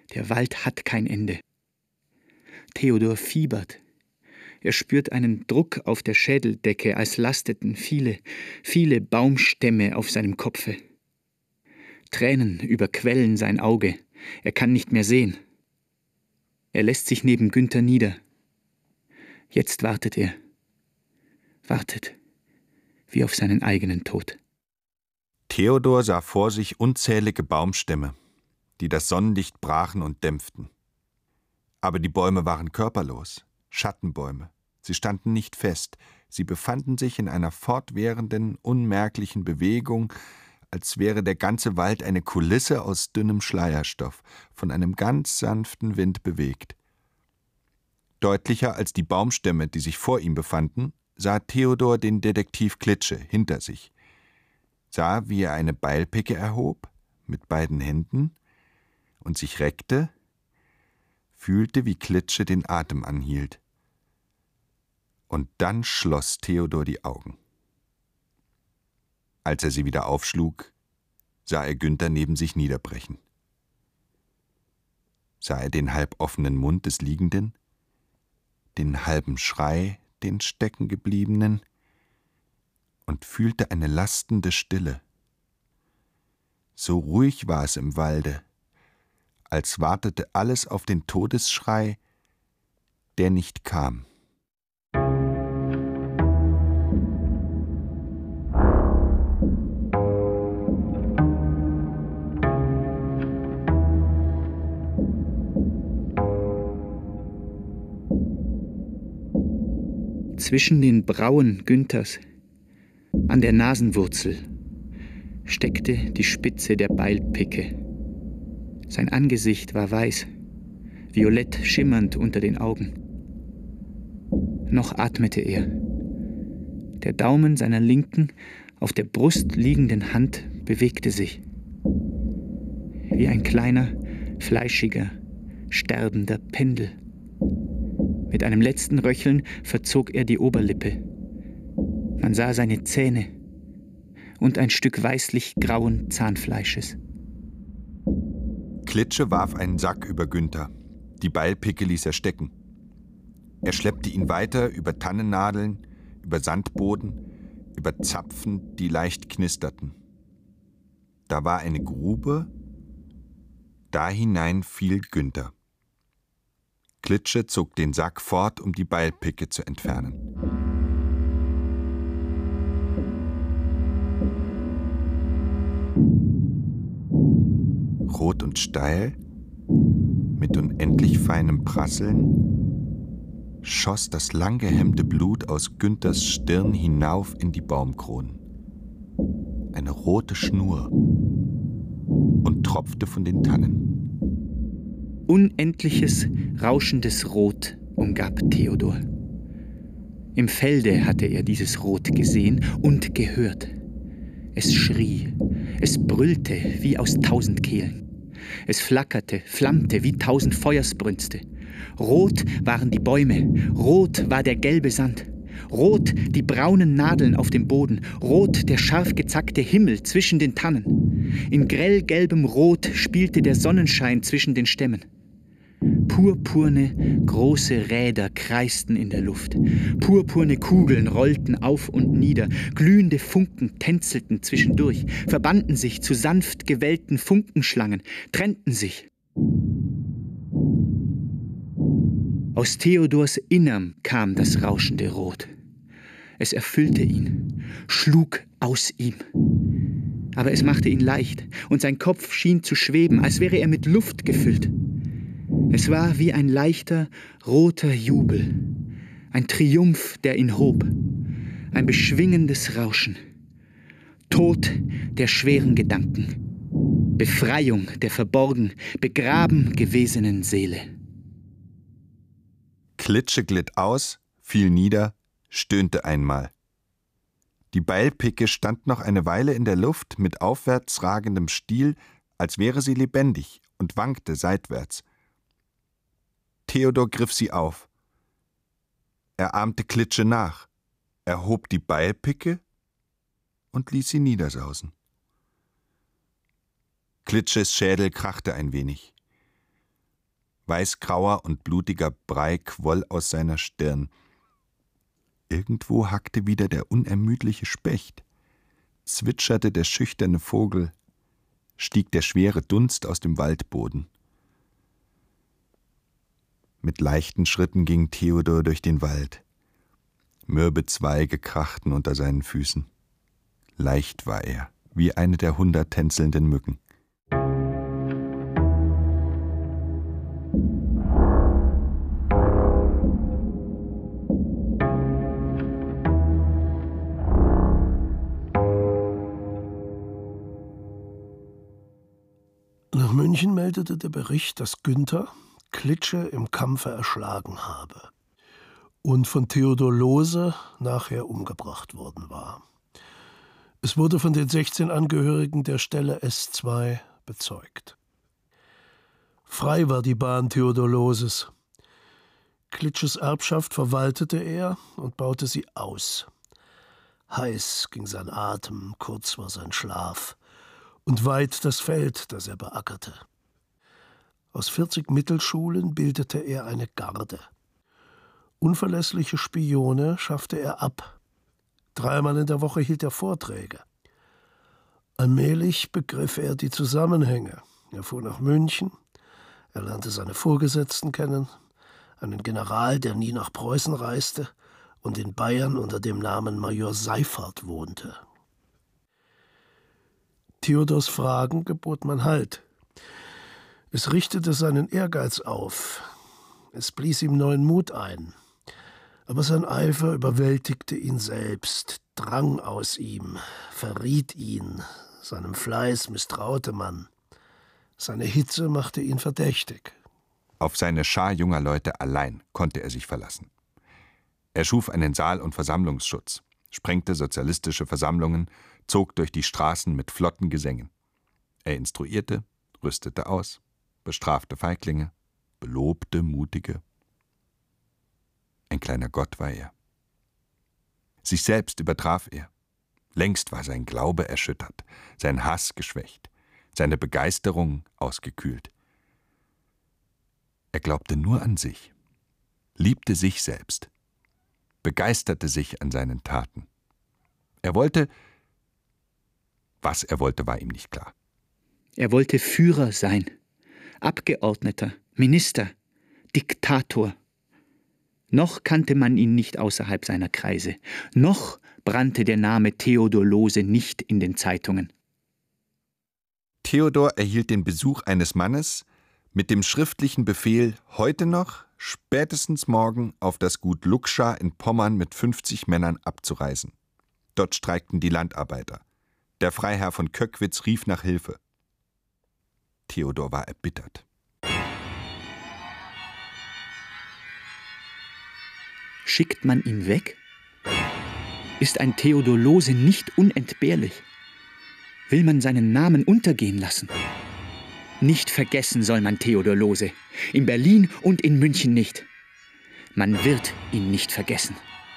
Der Wald hat kein Ende. Theodor fiebert. Er spürt einen Druck auf der Schädeldecke, als lasteten viele, viele Baumstämme auf seinem Kopfe. Tränen überquellen sein Auge. Er kann nicht mehr sehen. Er lässt sich neben Günther nieder. Jetzt wartet er. Wartet, wie auf seinen eigenen Tod. Theodor sah vor sich unzählige Baumstämme, die das Sonnenlicht brachen und dämpften. Aber die Bäume waren körperlos, Schattenbäume. Sie standen nicht fest, sie befanden sich in einer fortwährenden, unmerklichen Bewegung, als wäre der ganze Wald eine Kulisse aus dünnem Schleierstoff, von einem ganz sanften Wind bewegt. Deutlicher als die Baumstämme, die sich vor ihm befanden, sah Theodor den Detektiv Klitsche hinter sich, sah, wie er eine Beilpicke erhob, mit beiden Händen, und sich reckte, fühlte, wie Klitsche den Atem anhielt. Und dann schloss Theodor die Augen. Als er sie wieder aufschlug, sah er Günther neben sich niederbrechen. Sah er den halb offenen Mund des Liegenden, den halben Schrei, den Steckengebliebenen, und fühlte eine lastende Stille. So ruhig war es im Walde, als wartete alles auf den Todesschrei, der nicht kam. Zwischen den Brauen Günthers, an der Nasenwurzel, steckte die Spitze der Beilpicke. Sein Angesicht war weiß, violett schimmernd unter den Augen. Noch atmete er. Der Daumen seiner linken, auf der Brust liegenden Hand bewegte sich. Wie ein kleiner, fleischiger, sterbender Pendel. Mit einem letzten Röcheln verzog er die Oberlippe. Man sah seine Zähne und ein Stück weißlich grauen Zahnfleisches. Klitsche warf einen Sack über Günther. Die Beilpicke ließ er stecken. Er schleppte ihn weiter über Tannennadeln, über Sandboden, über Zapfen, die leicht knisterten. Da war eine Grube, da hinein fiel Günther. Klitsche zog den Sack fort, um die Beilpicke zu entfernen. Rot und steil, mit unendlich feinem Prasseln, schoss das lang gehemmte Blut aus Günthers Stirn hinauf in die Baumkronen. Eine rote Schnur, und tropfte von den Tannen. Unendliches, rauschendes Rot umgab Theodor. Im Felde hatte er dieses Rot gesehen und gehört. Es schrie, es brüllte wie aus tausend Kehlen. Es flackerte, flammte wie tausend Feuersbrünste. Rot waren die Bäume, rot war der gelbe Sand, rot die braunen Nadeln auf dem Boden, rot der scharf gezackte Himmel zwischen den Tannen. In grellgelbem Rot spielte der Sonnenschein zwischen den Stämmen. Purpurne, große Räder kreisten in der Luft. Purpurne Kugeln rollten auf und nieder. Glühende Funken tänzelten zwischendurch, verbanden sich zu sanft gewellten Funkenschlangen, trennten sich. Aus Theodors Innerm kam das rauschende Rot. Es erfüllte ihn, schlug aus ihm. Aber es machte ihn leicht, und sein Kopf schien zu schweben, als wäre er mit Luft gefüllt. Es war wie ein leichter, roter Jubel, ein Triumph, der ihn hob, ein beschwingendes Rauschen, Tod der schweren Gedanken, Befreiung der verborgen, begraben gewesenen Seele. Klitsche glitt aus, fiel nieder, stöhnte einmal. Die Beilpicke stand noch eine Weile in der Luft mit aufwärts ragendem Stiel, als wäre sie lebendig, und wankte seitwärts. Theodor griff sie auf. Er ahmte Klitsche nach, erhob die Beilpicke und ließ sie niedersausen. Klitsches Schädel krachte ein wenig. Weißgrauer und blutiger Brei quoll aus seiner Stirn. Irgendwo hackte wieder der unermüdliche Specht, zwitscherte der schüchterne Vogel, stieg der schwere Dunst aus dem Waldboden. Mit leichten Schritten ging Theodor durch den Wald. Mürbe Zweige krachten unter seinen Füßen. Leicht war er, wie eine der hundert tänzelnden Mücken. Nach München meldete der Bericht, dass Günther Klitsche im Kampfe erschlagen habe und von Theodor Lohse nachher umgebracht worden war. Es wurde von den sechzehn Angehörigen der Stelle S zwei bezeugt. Frei war die Bahn Theodor Lohses. Klitsches Erbschaft verwaltete er und baute sie aus. Heiß ging sein Atem, kurz war sein Schlaf und weit das Feld, das er beackerte. Aus vierzig Mittelschulen bildete er eine Garde. Unverlässliche Spione schaffte er ab. Dreimal in der Woche hielt er Vorträge. Allmählich begriff er die Zusammenhänge. Er fuhr nach München, er lernte seine Vorgesetzten kennen, einen General, der nie nach Preußen reiste und in Bayern unter dem Namen Major Seyffert wohnte. Theodors Fragen gebot man Halt. Es richtete seinen Ehrgeiz auf. Es blies ihm neuen Mut ein. Aber sein Eifer überwältigte ihn selbst, drang aus ihm, verriet ihn. Seinem Fleiß misstraute man. Seine Hitze machte ihn verdächtig. Auf seine Schar junger Leute allein konnte er sich verlassen. Er schuf einen Saal- und Versammlungsschutz, sprengte sozialistische Versammlungen, zog durch die Straßen mit flotten Gesängen. Er instruierte, rüstete aus, bestrafte Feiglinge, belobte Mutige. Ein kleiner Gott war er. Sich selbst übertraf er. Längst war sein Glaube erschüttert, sein Hass geschwächt, seine Begeisterung ausgekühlt. Er glaubte nur an sich, liebte sich selbst, begeisterte sich an seinen Taten. Er wollte, was er wollte, war ihm nicht klar. Er wollte Führer sein, Abgeordneter, Minister, Diktator. Noch kannte man ihn nicht außerhalb seiner Kreise. Noch brannte der Name Theodor Lohse nicht in den Zeitungen. Theodor erhielt den Besuch eines Mannes mit dem schriftlichen Befehl, heute noch, spätestens morgen, auf das Gut Luckschar in Pommern mit fünfzig Männern abzureisen. Dort streikten die Landarbeiter. Der Freiherr von Köckwitz rief nach Hilfe. Theodor war erbittert. Schickt man ihn weg? Ist ein Theodor Lohse nicht unentbehrlich? Will man seinen Namen untergehen lassen? Nicht vergessen soll man Theodor Lohse. In Berlin und in München nicht. Man wird ihn nicht vergessen.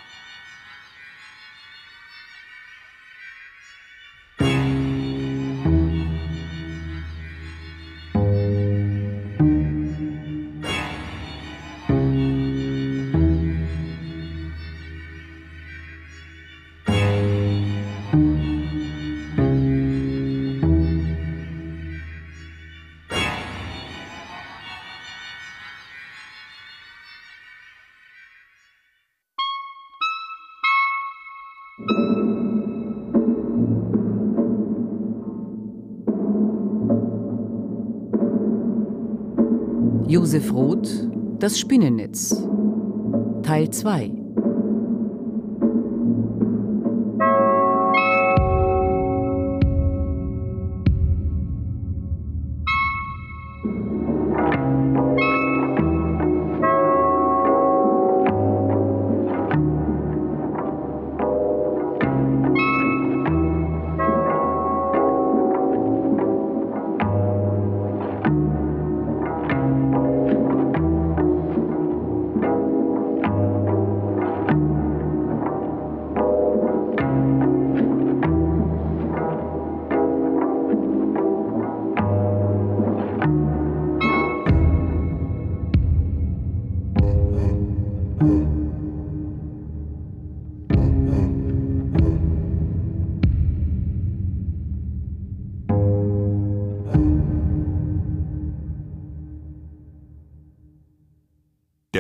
Josef Roth, das Spinnennetz, Teil zwei.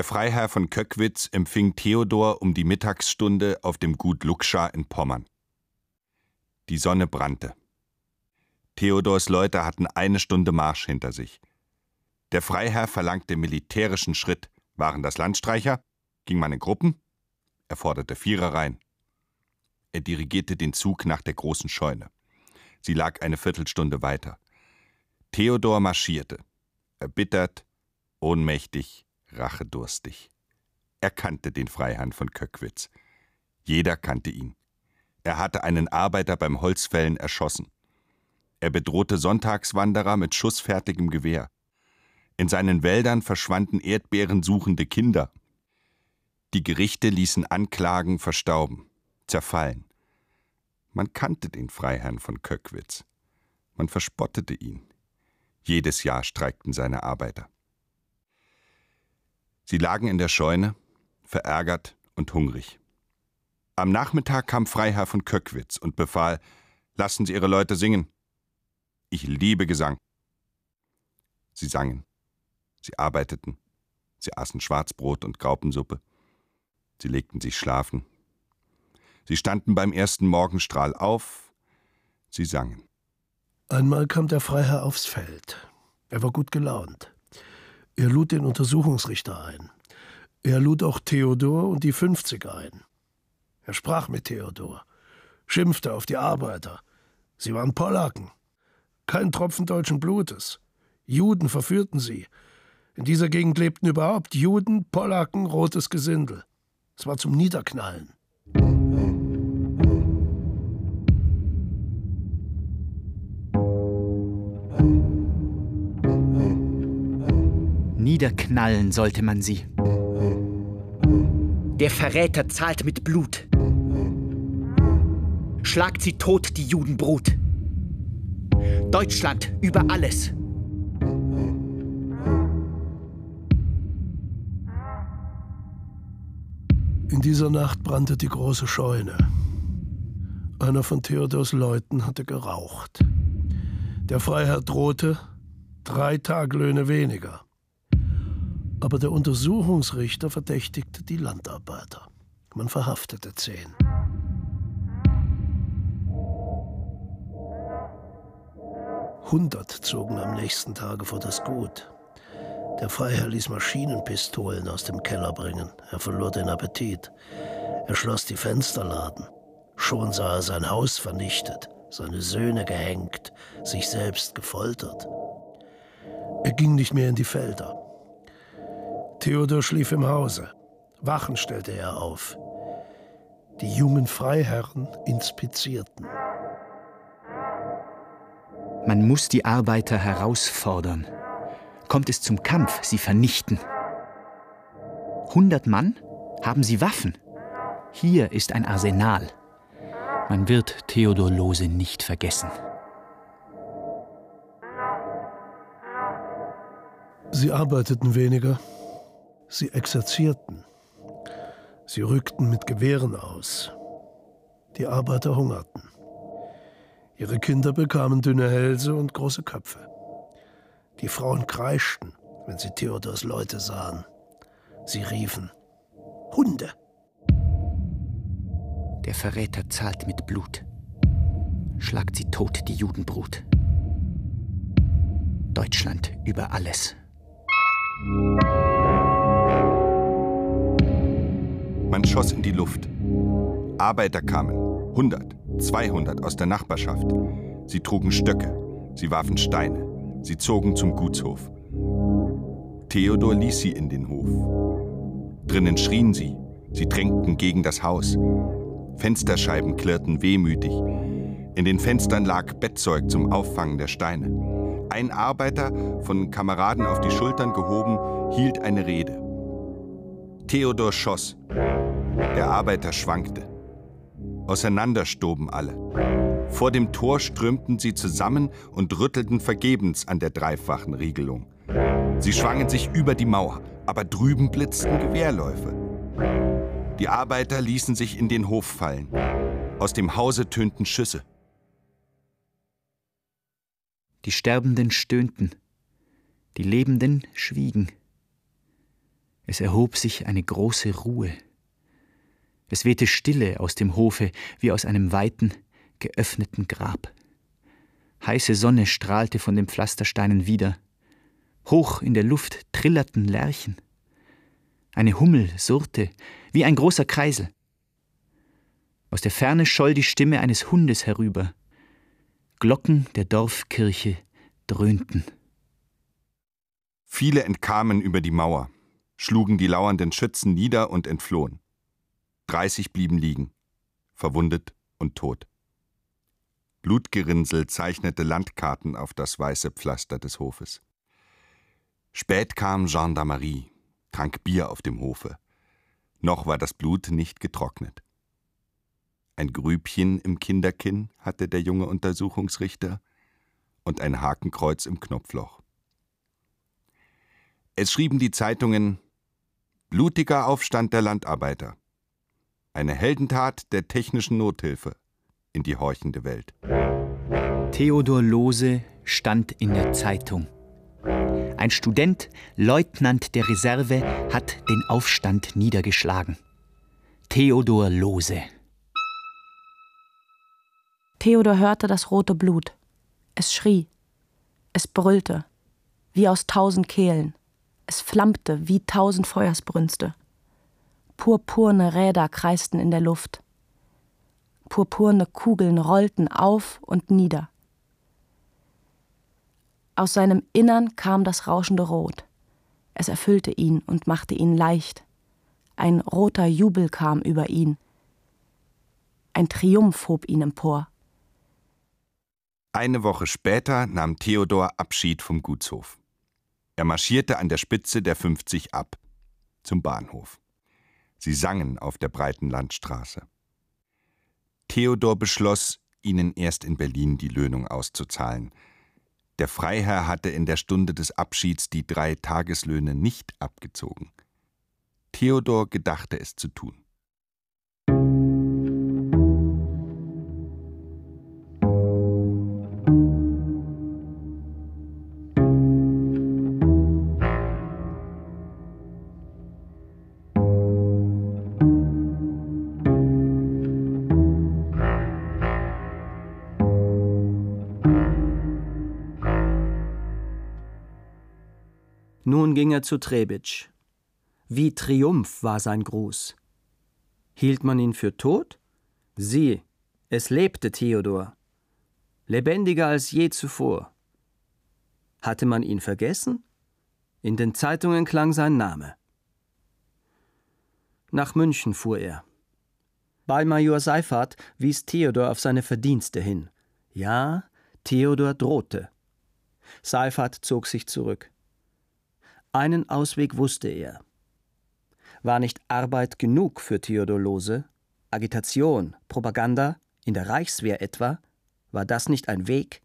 Freiherr von Köckwitz empfing Theodor um die Mittagsstunde auf dem Gut Lukscha in Pommern. Die Sonne brannte. Theodors Leute hatten eine Stunde Marsch hinter sich. Der Freiherr verlangte militärischen Schritt. Waren das Landstreicher? Ging man in Gruppen? Er forderte Vierereien. Er dirigierte den Zug nach der großen Scheune. Sie lag eine Viertelstunde weiter. Theodor marschierte. Erbittert, ohnmächtig, rachedurstig. Er kannte den Freiherrn von Köckwitz. Jeder kannte ihn. Er hatte einen Arbeiter beim Holzfällen erschossen. Er bedrohte Sonntagswanderer mit schussfertigem Gewehr. In seinen Wäldern verschwanden erdbeerensuchende Kinder. Die Gerichte ließen Anklagen verstauben, zerfallen. Man kannte den Freiherrn von Köckwitz. Man verspottete ihn. Jedes Jahr streikten seine Arbeiter. Sie lagen in der Scheune, verärgert und hungrig. Am Nachmittag kam Freiherr von Köckwitz und befahl, »Lassen Sie Ihre Leute singen. Ich liebe Gesang.« Sie sangen. Sie arbeiteten. Sie aßen Schwarzbrot und Graupensuppe. Sie legten sich schlafen. Sie standen beim ersten Morgenstrahl auf. Sie sangen. Einmal kam der Freiherr aufs Feld. Er war gut gelaunt. Er lud den Untersuchungsrichter ein. Er lud auch Theodor und die Fünfzig ein. Er sprach mit Theodor, schimpfte auf die Arbeiter. Sie waren Polacken. Kein Tropfen deutschen Blutes. Juden verführten sie. In dieser Gegend lebten überhaupt Juden, Polacken, rotes Gesindel. Es war zum Niederknallen. Niederknallen sollte man sie. Der Verräter zahlt mit Blut. Schlagt sie tot, die Judenbrut. Deutschland über alles. In dieser Nacht brannte die große Scheune. Einer von Theodors Leuten hatte geraucht. Der Freiherr drohte, drei Taglöhne weniger. Aber der Untersuchungsrichter verdächtigte die Landarbeiter. Man verhaftete zehn. Hundert zogen am nächsten Tage vor das Gut. Der Freiherr ließ Maschinenpistolen aus dem Keller bringen. Er verlor den Appetit. Er schloss die Fensterladen. Schon sah er sein Haus vernichtet, seine Söhne gehängt, sich selbst gefoltert. Er ging nicht mehr in die Felder. Theodor schlief im Hause. Wachen stellte er auf. Die jungen Freiherren inspizierten. Man muss die Arbeiter herausfordern. Kommt es zum Kampf, sie vernichten. Hundert Mann? Haben sie Waffen? Hier ist ein Arsenal. Man wird Theodor Lohse nicht vergessen. Sie arbeiteten weniger. Sie exerzierten. Sie rückten mit Gewehren aus. Die Arbeiter hungerten. Ihre Kinder bekamen dünne Hälse und große Köpfe. Die Frauen kreischten, wenn sie Theodors Leute sahen. Sie riefen, Hunde! Der Verräter zahlt mit Blut. Schlagt sie tot, die Judenbrut. Deutschland über alles. Man schoss in die Luft. Arbeiter kamen, hundert, zweihundert aus der Nachbarschaft. Sie trugen Stöcke, sie warfen Steine, sie zogen zum Gutshof. Theodor ließ sie in den Hof. Drinnen schrien sie, sie drängten gegen das Haus. Fensterscheiben klirrten wehmütig. In den Fenstern lag Bettzeug zum Auffangen der Steine. Ein Arbeiter, von Kameraden auf die Schultern gehoben, hielt eine Rede. Theodor schoss. Der Arbeiter schwankte. Auseinander stoben alle. Vor dem Tor strömten sie zusammen und rüttelten vergebens an der dreifachen Riegelung. Sie schwangen sich über die Mauer, aber drüben blitzten Gewehrläufe. Die Arbeiter ließen sich in den Hof fallen. Aus dem Hause tönten Schüsse. Die Sterbenden stöhnten, die Lebenden schwiegen. Es erhob sich eine große Ruhe. Es wehte Stille aus dem Hofe wie aus einem weiten, geöffneten Grab. Heiße Sonne strahlte von den Pflastersteinen wider. Hoch in der Luft trillerten Lerchen. Eine Hummel surrte wie ein großer Kreisel. Aus der Ferne scholl die Stimme eines Hundes herüber. Glocken der Dorfkirche dröhnten. Viele entkamen über die Mauer, schlugen die lauernden Schützen nieder und entflohen. Dreißig blieben liegen, verwundet und tot. Blutgerinnsel zeichnete Landkarten auf das weiße Pflaster des Hofes. Spät kam Gendarmerie, trank Bier auf dem Hofe. Noch war das Blut nicht getrocknet. Ein Grübchen im Kinderkinn hatte der junge Untersuchungsrichter und ein Hakenkreuz im Knopfloch. Es schrieben die Zeitungen: Blutiger Aufstand der Landarbeiter. Eine Heldentat der technischen Nothilfe in die horchende Welt. Theodor Lohse stand in der Zeitung. Ein Student, Leutnant der Reserve, hat den Aufstand niedergeschlagen. Theodor Lohse. Theodor hörte das rote Blut. Es schrie. Es brüllte, wie aus tausend Kehlen. Es flammte wie tausend Feuersbrünste. Purpurne Räder kreisten in der Luft. Purpurne Kugeln rollten auf und nieder. Aus seinem Innern kam das rauschende Rot. Es erfüllte ihn und machte ihn leicht. Ein roter Jubel kam über ihn. Ein Triumph hob ihn empor. Eine Woche später nahm Theodor Abschied vom Gutshof. Er marschierte an der Spitze der fünfzig ab, zum Bahnhof. Sie sangen auf der breiten Landstraße. Theodor beschloss, ihnen erst in Berlin die Löhnung auszuzahlen. Der Freiherr hatte in der Stunde des Abschieds die drei Tageslöhne nicht abgezogen. Theodor gedachte es zu tun. Nun ging er zu Trebitsch. Wie Triumph war sein Gruß. Hielt man ihn für tot? Sieh, es lebte Theodor. Lebendiger als je zuvor. Hatte man ihn vergessen? In den Zeitungen klang sein Name. Nach München fuhr er. Bei Major Seyfarth wies Theodor auf seine Verdienste hin. Ja, Theodor drohte. Seyfarth zog sich zurück. Einen Ausweg wusste er. War nicht Arbeit genug für Theodor Lohse? Agitation, Propaganda, in der Reichswehr etwa? War das nicht ein Weg?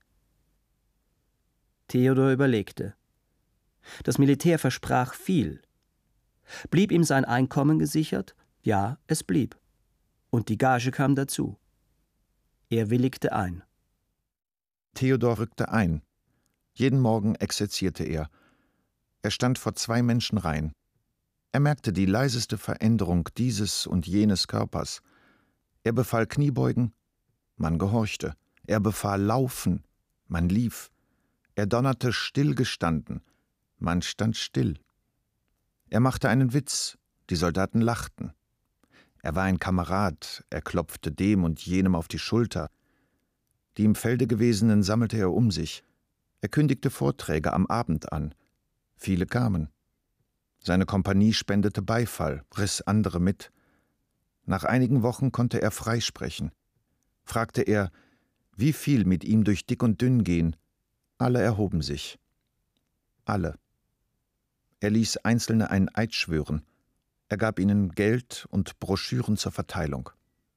Theodor überlegte. Das Militär versprach viel. Blieb ihm sein Einkommen gesichert? Ja, es blieb. Und die Gage kam dazu. Er willigte ein. Theodor rückte ein. Jeden Morgen exerzierte er. Er stand vor zwei Menschenreihen. Er merkte die leiseste Veränderung dieses und jenes Körpers. Er befahl Kniebeugen, man gehorchte. Er befahl Laufen, man lief. Er donnerte stillgestanden, man stand still. Er machte einen Witz, die Soldaten lachten. Er war ein Kamerad, er klopfte dem und jenem auf die Schulter. Die im Felde Gewesenen sammelte er um sich. Er kündigte Vorträge am Abend an. Viele kamen. Seine Kompanie spendete Beifall, riss andere mit. Nach einigen Wochen konnte er freisprechen. Fragte er, wie viel mit ihm durch dick und dünn gehen. Alle erhoben sich. Alle. Er ließ Einzelne einen Eid schwören. Er gab ihnen Geld und Broschüren zur Verteilung.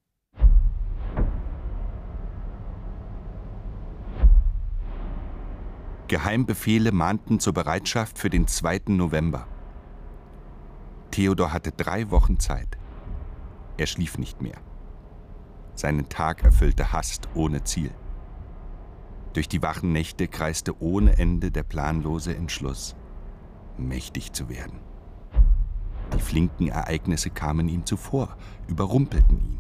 Geheimbefehle mahnten zur Bereitschaft für den zweiten November. Theodor hatte drei Wochen Zeit. Er schlief nicht mehr. Seinen Tag erfüllte Hast ohne Ziel. Durch die wachen Nächte kreiste ohne Ende der planlose Entschluss, mächtig zu werden. Die flinken Ereignisse kamen ihm zuvor, überrumpelten ihn.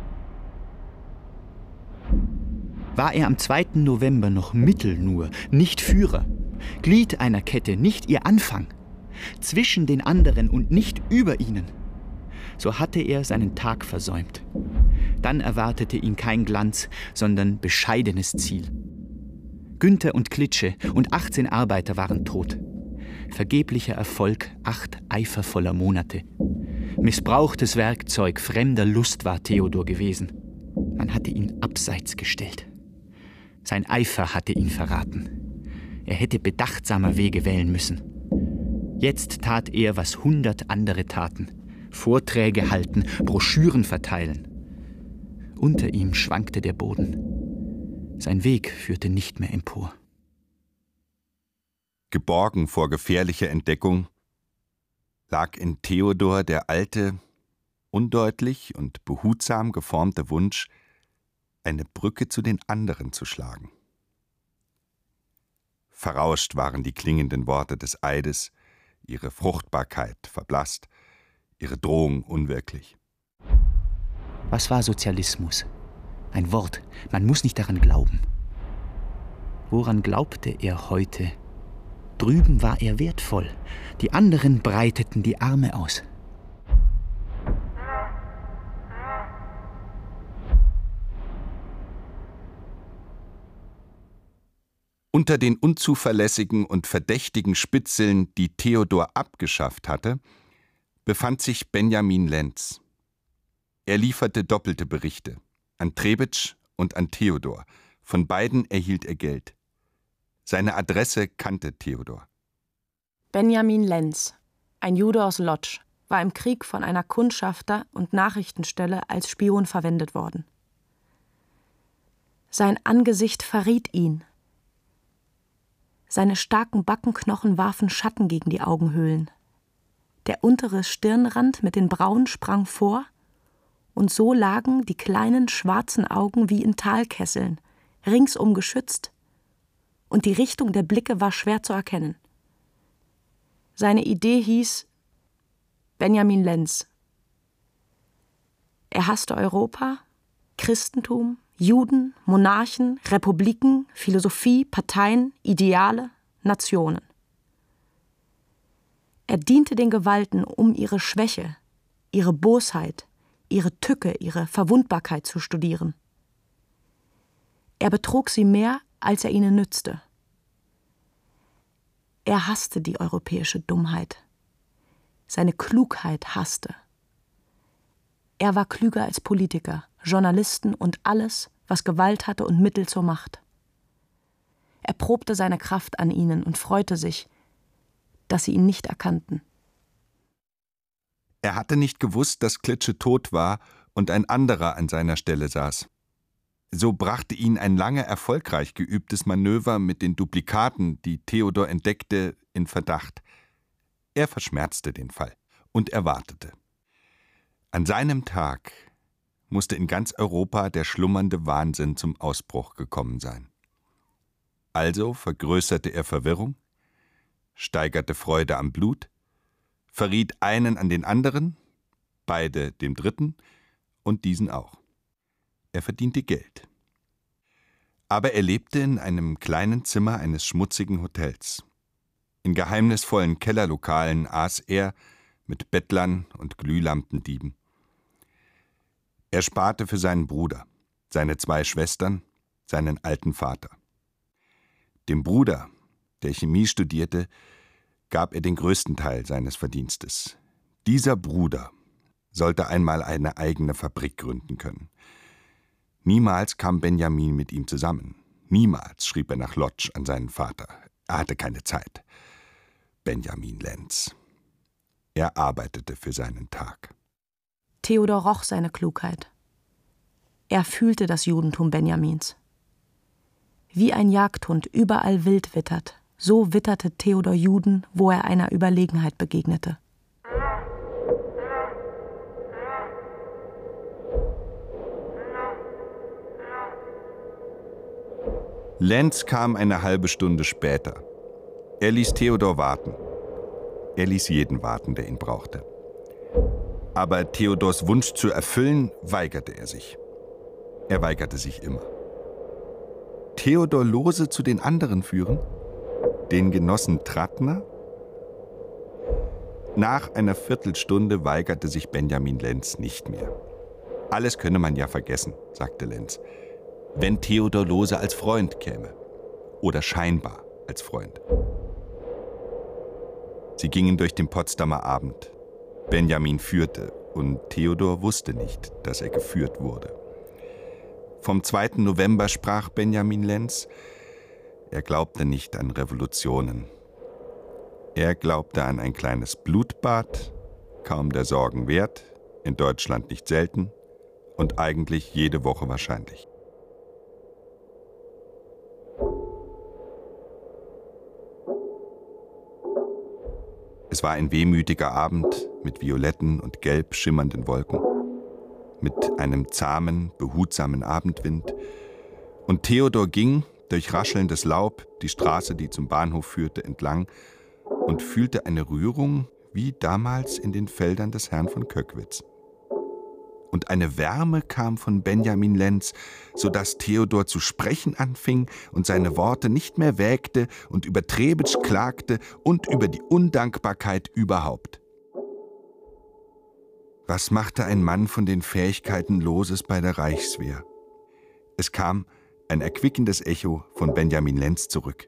War er am zweiten November noch Mittel nur, nicht Führer, Glied einer Kette, nicht ihr Anfang, zwischen den anderen und nicht über ihnen, so hatte er seinen Tag versäumt. Dann erwartete ihn kein Glanz, sondern bescheidenes Ziel. Günther und Klitsche und achtzehn Arbeiter waren tot. Vergeblicher Erfolg acht eifervoller Monate. Missbrauchtes Werkzeug fremder Lust war Theodor gewesen. Man hatte ihn abseits gestellt. Sein Eifer hatte ihn verraten. Er hätte bedachtsamer Wege wählen müssen. Jetzt tat er, was hundert andere taten. Vorträge halten, Broschüren verteilen. Unter ihm schwankte der Boden. Sein Weg führte nicht mehr empor. Geborgen vor gefährlicher Entdeckung lag in Theodor der alte, undeutlich und behutsam geformte Wunsch, eine Brücke zu den anderen zu schlagen. Verrauscht waren die klingenden Worte des Eides, ihre Fruchtbarkeit verblasst, ihre Drohung unwirklich. Was war Sozialismus? Ein Wort, man muss nicht daran glauben. Woran glaubte er heute? Drüben war er wertvoll, die anderen breiteten die Arme aus. Unter den unzuverlässigen und verdächtigen Spitzeln, die Theodor abgeschafft hatte, befand sich Benjamin Lenz. Er lieferte doppelte Berichte, an Trebitsch und an Theodor. Von beiden erhielt er Geld. Seine Adresse kannte Theodor. Benjamin Lenz, ein Jude aus Lodz, war im Krieg von einer Kundschafter- und Nachrichtenstelle als Spion verwendet worden. Sein Angesicht verriet ihn. Seine starken Backenknochen warfen Schatten gegen die Augenhöhlen. Der untere Stirnrand mit den Brauen sprang vor, und so lagen die kleinen schwarzen Augen wie in Talkesseln, ringsum geschützt, und die Richtung der Blicke war schwer zu erkennen. Seine Idee hieß Benjamin Lenz. Er hasste Europa, Christentum, Juden, Monarchen, Republiken, Philosophie, Parteien, Ideale, Nationen. Er diente den Gewalten, um ihre Schwäche, ihre Bosheit, ihre Tücke, ihre Verwundbarkeit zu studieren. Er betrog sie mehr, als er ihnen nützte. Er hasste die europäische Dummheit. Seine Klugheit hasste. Er war klüger als Politiker, Journalisten und alles, was Gewalt hatte und Mittel zur Macht. Er probte seine Kraft an ihnen und freute sich, dass sie ihn nicht erkannten. Er hatte nicht gewusst, dass Klitsche tot war und ein anderer an seiner Stelle saß. So brachte ihn ein lange erfolgreich geübtes Manöver mit den Duplikaten, die Theodor entdeckte, in Verdacht. Er verschmerzte den Fall und erwartete. An seinem Tag musste in ganz Europa der schlummernde Wahnsinn zum Ausbruch gekommen sein. Also vergrößerte er Verwirrung, steigerte Freude am Blut, verriet einen an den anderen, beide dem Dritten und diesen auch. Er verdiente Geld. Aber er lebte in einem kleinen Zimmer eines schmutzigen Hotels. In geheimnisvollen Kellerlokalen aß er mit Bettlern und Glühlampendieben. Er sparte für seinen Bruder, seine zwei Schwestern, seinen alten Vater. Dem Bruder, der Chemie studierte, gab er den größten Teil seines Verdienstes. Dieser Bruder sollte einmal eine eigene Fabrik gründen können. Niemals kam Benjamin mit ihm zusammen. Niemals schrieb er nach Lodz an seinen Vater. Er hatte keine Zeit. Benjamin Lenz. Er arbeitete für seinen Tag. Theodor roch seine Klugheit. Er fühlte das Judentum Benjamins. Wie ein Jagdhund überall wild wittert, so witterte Theodor Juden, wo er einer Überlegenheit begegnete. Lenz kam eine halbe Stunde später. Er ließ Theodor warten. Er ließ jeden warten, der ihn brauchte. Aber Theodors Wunsch zu erfüllen, weigerte er sich. Er weigerte sich immer. Theodor Lohse zu den anderen führen? Den Genossen Trattner? Nach einer Viertelstunde weigerte sich Benjamin Lenz nicht mehr. Alles könne man ja vergessen, sagte Lenz, wenn Theodor Lohse als Freund käme. Oder scheinbar als Freund. Sie gingen durch den Potsdamer Abend. Benjamin führte und Theodor wusste nicht, dass er geführt wurde. Vom zweiten November sprach Benjamin Lenz, er glaubte nicht an Revolutionen. Er glaubte an ein kleines Blutbad, kaum der Sorgen wert, in Deutschland nicht selten und eigentlich jede Woche wahrscheinlich. Es war ein wehmütiger Abend mit violetten und gelb schimmernden Wolken, mit einem zahmen, behutsamen Abendwind. Und Theodor ging durch raschelndes Laub die Straße, die zum Bahnhof führte, entlang und fühlte eine Rührung wie damals in den Feldern des Herrn von Köckwitz. Und eine Wärme kam von Benjamin Lenz, sodass Theodor zu sprechen anfing und seine Worte nicht mehr wägte und über Trebitsch klagte und über die Undankbarkeit überhaupt. Was machte ein Mann von den Fähigkeiten Lohses bei der Reichswehr? Es kam ein erquickendes Echo von Benjamin Lenz zurück.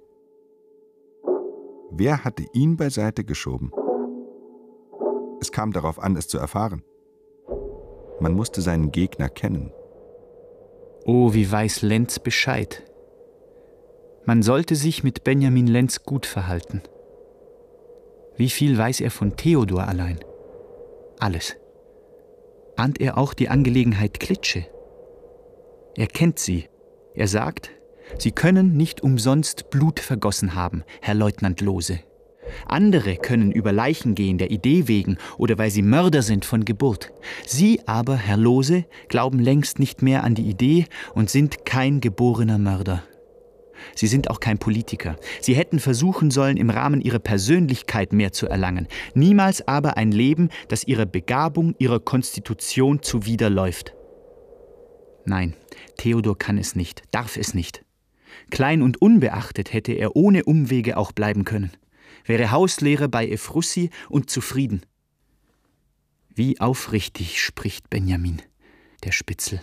Wer hatte ihn beiseite geschoben? Es kam darauf an, es zu erfahren. Man musste seinen Gegner kennen. Oh, wie weiß Lenz Bescheid. Man sollte sich mit Benjamin Lenz gut verhalten. Wie viel weiß er von Theodor allein? Alles. Ahnt er auch die Angelegenheit Klitsche? Er kennt sie. Er sagt, Sie können nicht umsonst Blut vergossen haben, Herr Leutnant Lohse. Andere können über Leichen gehen, der Idee wegen oder weil sie Mörder sind von Geburt. Sie aber, Herr Lohse, glauben längst nicht mehr an die Idee und sind kein geborener Mörder. Sie sind auch kein Politiker. Sie hätten versuchen sollen, im Rahmen ihrer Persönlichkeit mehr zu erlangen. Niemals aber ein Leben, das ihrer Begabung, ihrer Konstitution zuwiderläuft. Nein, Theodor kann es nicht, darf es nicht. Klein und unbeachtet hätte er ohne Umwege auch bleiben können. Wäre Hauslehrer bei Ephrussi und zufrieden. Wie aufrichtig spricht Benjamin, der Spitzel.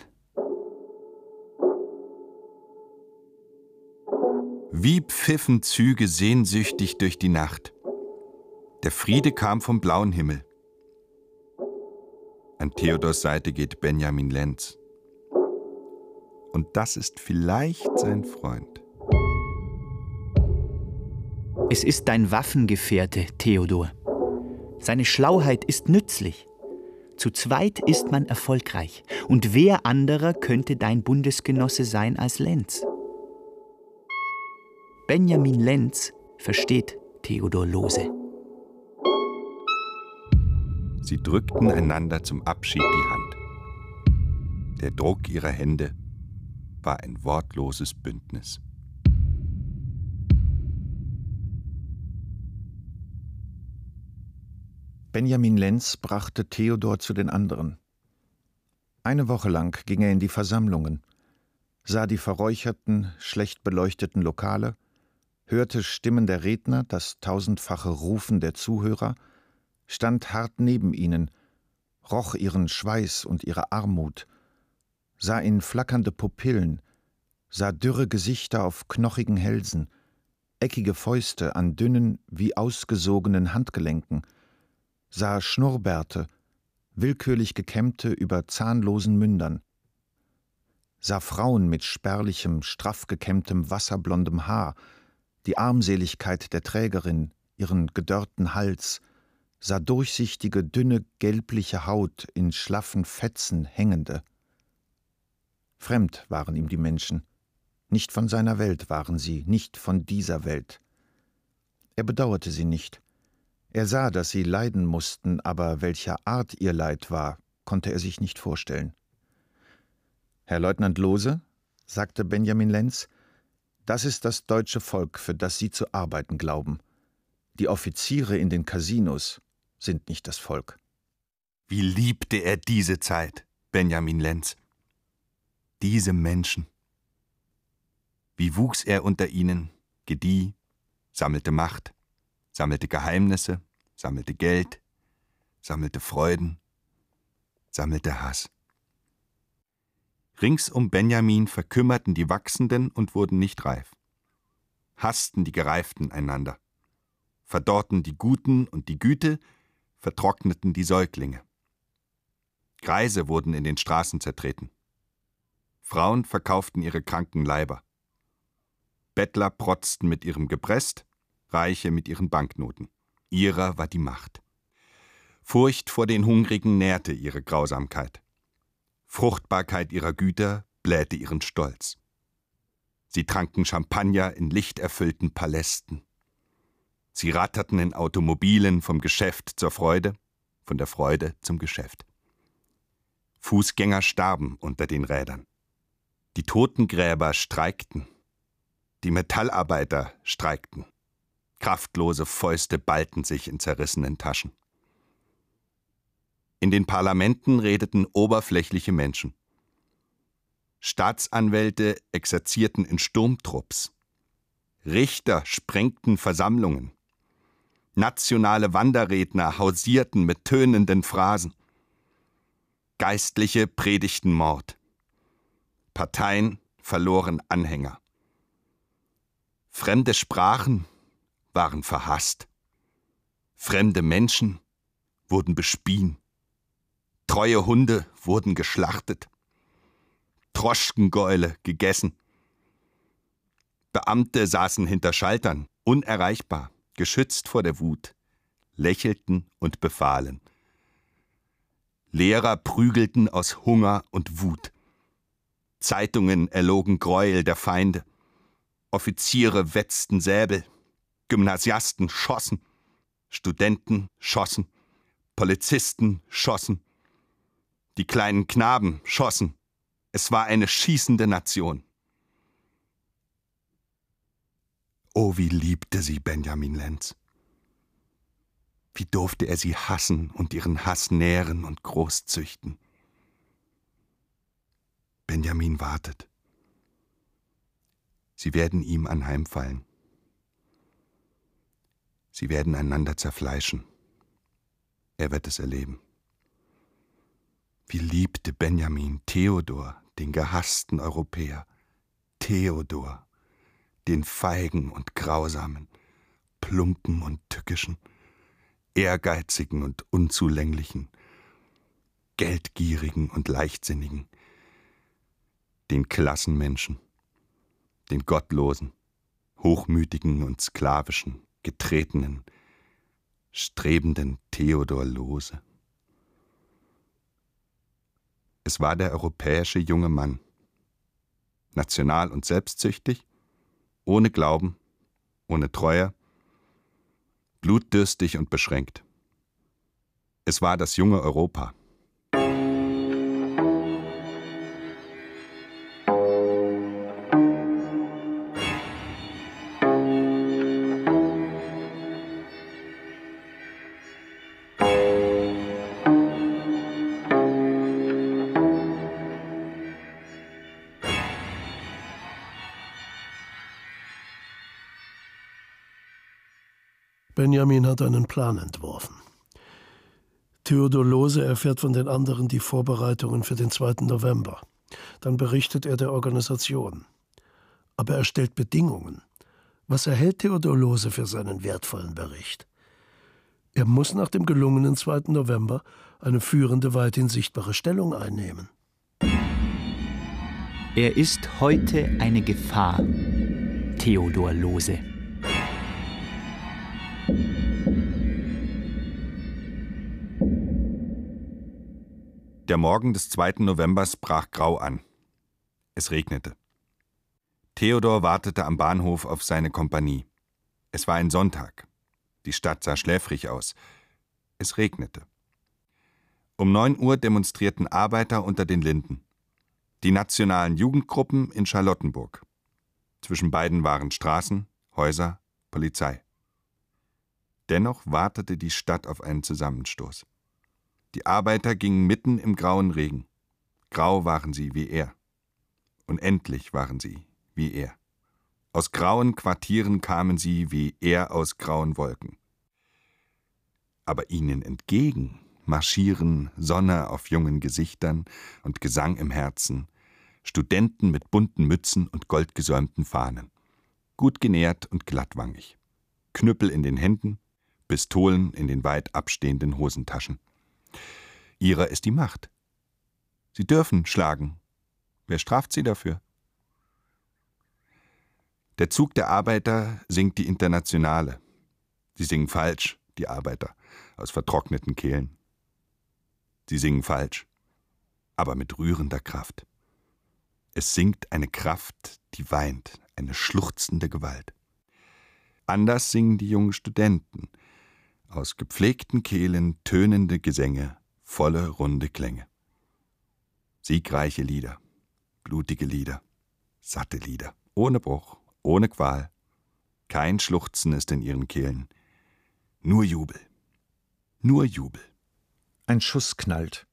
Wie pfiffen Züge sehnsüchtig durch die Nacht. Der Friede kam vom blauen Himmel. An Theodors Seite geht Benjamin Lenz. Und das ist vielleicht sein Freund. Es ist dein Waffengefährte, Theodor. Seine Schlauheit ist nützlich. Zu zweit ist man erfolgreich. Und wer anderer könnte dein Bundesgenosse sein als Lenz? Benjamin Lenz versteht Theodor Lohse. Sie drückten einander zum Abschied die Hand. Der Druck ihrer Hände war ein wortloses Bündnis. Benjamin Lenz brachte Theodor zu den anderen. Eine Woche lang ging er in die Versammlungen, sah die verräucherten, schlecht beleuchteten Lokale, hörte Stimmen der Redner, das tausendfache Rufen der Zuhörer, stand hart neben ihnen, roch ihren Schweiß und ihre Armut, sah in flackernde Pupillen, sah dürre Gesichter auf knochigen Hälsen, eckige Fäuste an dünnen, wie ausgesogenen Handgelenken, sah Schnurrbärte, willkürlich gekämmte über zahnlosen Mündern, sah Frauen mit spärlichem, straff gekämmtem, wasserblondem Haar, die Armseligkeit der Trägerin, ihren gedörrten Hals, sah durchsichtige, dünne, gelbliche Haut in schlaffen Fetzen hängende. Fremd waren ihm die Menschen. Nicht von seiner Welt waren sie, nicht von dieser Welt. Er bedauerte sie nicht. Er sah, dass sie leiden mussten, aber welcher Art ihr Leid war, konnte er sich nicht vorstellen. »Herr Leutnant Lohse«, sagte Benjamin Lenz, »das ist das deutsche Volk, für das Sie zu arbeiten glauben. Die Offiziere in den Casinos sind nicht das Volk.« Wie liebte er diese Zeit, Benjamin Lenz. Diese Menschen. Wie wuchs er unter ihnen, gedieh, sammelte Macht, sammelte Geheimnisse, sammelte Geld, sammelte Freuden, sammelte Hass. Rings um Benjamin verkümmerten die Wachsenden und wurden nicht reif, hassten die Gereiften einander, verdorrten die Guten und die Güte, vertrockneten die Säuglinge. Greise wurden in den Straßen zertreten. Frauen verkauften ihre kranken Leiber. Bettler protzten mit ihrem Gepresst, Reiche mit ihren Banknoten. Ihrer war die Macht. Furcht vor den Hungrigen nährte ihre Grausamkeit. Fruchtbarkeit ihrer Güter blähte ihren Stolz. Sie tranken Champagner in lichterfüllten Palästen. Sie ratterten in Automobilen vom Geschäft zur Freude, von der Freude zum Geschäft. Fußgänger starben unter den Rädern. Die Totengräber streikten. Die Metallarbeiter streikten. Kraftlose Fäuste ballten sich in zerrissenen Taschen. In den Parlamenten redeten oberflächliche Menschen. Staatsanwälte exerzierten in Sturmtrupps. Richter sprengten Versammlungen. Nationale Wanderredner hausierten mit tönenden Phrasen. Geistliche predigten Mord. Parteien verloren Anhänger. Fremde Sprachen waren verhasst. Fremde Menschen wurden bespien. Treue Hunde wurden geschlachtet. Droschkengäule gegessen. Beamte saßen hinter Schaltern, unerreichbar, geschützt vor der Wut, lächelten und befahlen. Lehrer prügelten aus Hunger und Wut. Zeitungen erlogen Gräuel der Feinde. Offiziere wetzten Säbel. Gymnasiasten schossen. Studenten schossen. Polizisten schossen. Die kleinen Knaben schossen. Es war eine schießende Nation. Oh, wie liebte sie Benjamin Lenz. Wie durfte er sie hassen und ihren Hass nähren und großzüchten. Benjamin wartet. Sie werden ihm anheimfallen. Sie werden einander zerfleischen. Er wird es erleben. Wie liebte Benjamin Theodor, den gehassten Europäer, Theodor, den feigen und grausamen, plumpen und tückischen, ehrgeizigen und unzulänglichen, geldgierigen und leichtsinnigen, den Klassenmenschen, den gottlosen, hochmütigen und sklavischen, getretenen, strebenden Theodor Lohse. Es war der europäische junge Mann, national und selbstsüchtig, ohne Glauben, ohne Treue, blutdürstig und beschränkt. Es war das junge Europa. Benjamin hat einen Plan entworfen. Theodor Lohse erfährt von den anderen die Vorbereitungen für den zweiten November. Dann berichtet er der Organisation. Aber er stellt Bedingungen. Was erhält Theodor Lohse für seinen wertvollen Bericht? Er muss nach dem gelungenen zweiten November eine führende, weithin sichtbare Stellung einnehmen. Er ist heute eine Gefahr, Theodor Lohse. Der Morgen des zweiten Novembers brach grau an. Es regnete. Theodor wartete am Bahnhof auf seine Kompanie. Es war ein Sonntag. Die Stadt sah schläfrig aus. Es regnete. Um neun Uhr demonstrierten Arbeiter unter den Linden. Die nationalen Jugendgruppen in Charlottenburg. Zwischen beiden waren Straßen, Häuser, Polizei. Dennoch wartete die Stadt auf einen Zusammenstoß. Die Arbeiter gingen mitten im grauen Regen. Grau waren sie wie er. Unendlich waren sie wie er. Aus grauen Quartieren kamen sie wie er aus grauen Wolken. Aber ihnen entgegen marschieren Sonne auf jungen Gesichtern und Gesang im Herzen, Studenten mit bunten Mützen und goldgesäumten Fahnen, gut genährt und glattwangig, Knüppel in den Händen, Pistolen in den weit abstehenden Hosentaschen. Ihrer ist die Macht. Sie dürfen schlagen. Wer straft sie dafür? Der Zug der Arbeiter singt die Internationale. Sie singen falsch, die Arbeiter, aus vertrockneten Kehlen. Sie singen falsch, aber mit rührender Kraft. Es singt eine Kraft, die weint, eine schluchzende Gewalt. Anders singen die jungen Studenten, aus gepflegten Kehlen tönende Gesänge, volle, runde Klänge. Siegreiche Lieder, blutige Lieder, satte Lieder, ohne Bruch, ohne Qual. Kein Schluchzen ist in ihren Kehlen, nur Jubel, nur Jubel. Ein Schuss knallt.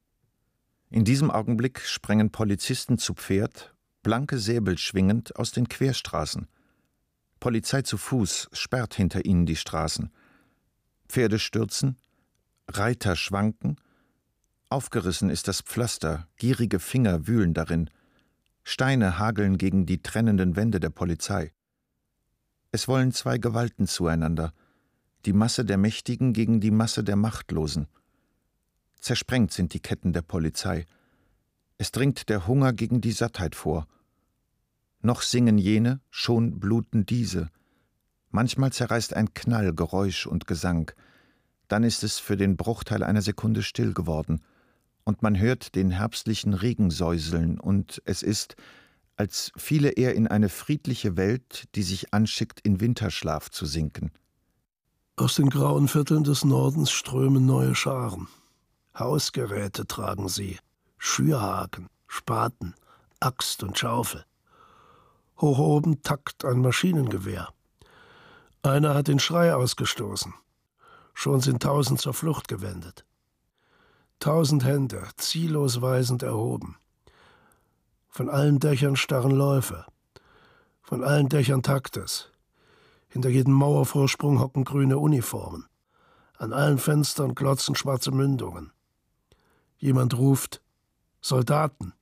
In diesem Augenblick sprengen Polizisten zu Pferd, blanke Säbel schwingend, aus den Querstraßen. Polizei zu Fuß sperrt hinter ihnen die Straßen. Pferde stürzen, Reiter schwanken, aufgerissen ist das Pflaster, gierige Finger wühlen darin. Steine hageln gegen die trennenden Wände der Polizei. Es wollen zwei Gewalten zueinander, die Masse der Mächtigen gegen die Masse der Machtlosen. Zersprengt sind die Ketten der Polizei. Es dringt der Hunger gegen die Sattheit vor. Noch singen jene, schon bluten diese. Manchmal zerreißt ein Knall Geräusch und Gesang. Dann ist es für den Bruchteil einer Sekunde still geworden. Und man hört den herbstlichen Regen säuseln, und es ist, als fiele er in eine friedliche Welt, die sich anschickt, in Winterschlaf zu sinken. Aus den grauen Vierteln des Nordens strömen neue Scharen. Hausgeräte tragen sie, Schürhaken, Spaten, Axt und Schaufel. Hoch oben tackt ein Maschinengewehr. Einer hat den Schrei ausgestoßen. Schon sind tausend zur Flucht gewendet. Tausend Hände, ziellos weisend erhoben. Von allen Dächern starren Läufe. Von allen Dächern tackt es. Hinter jedem Mauervorsprung hocken grüne Uniformen. An allen Fenstern glotzen schwarze Mündungen. Jemand ruft: Soldaten!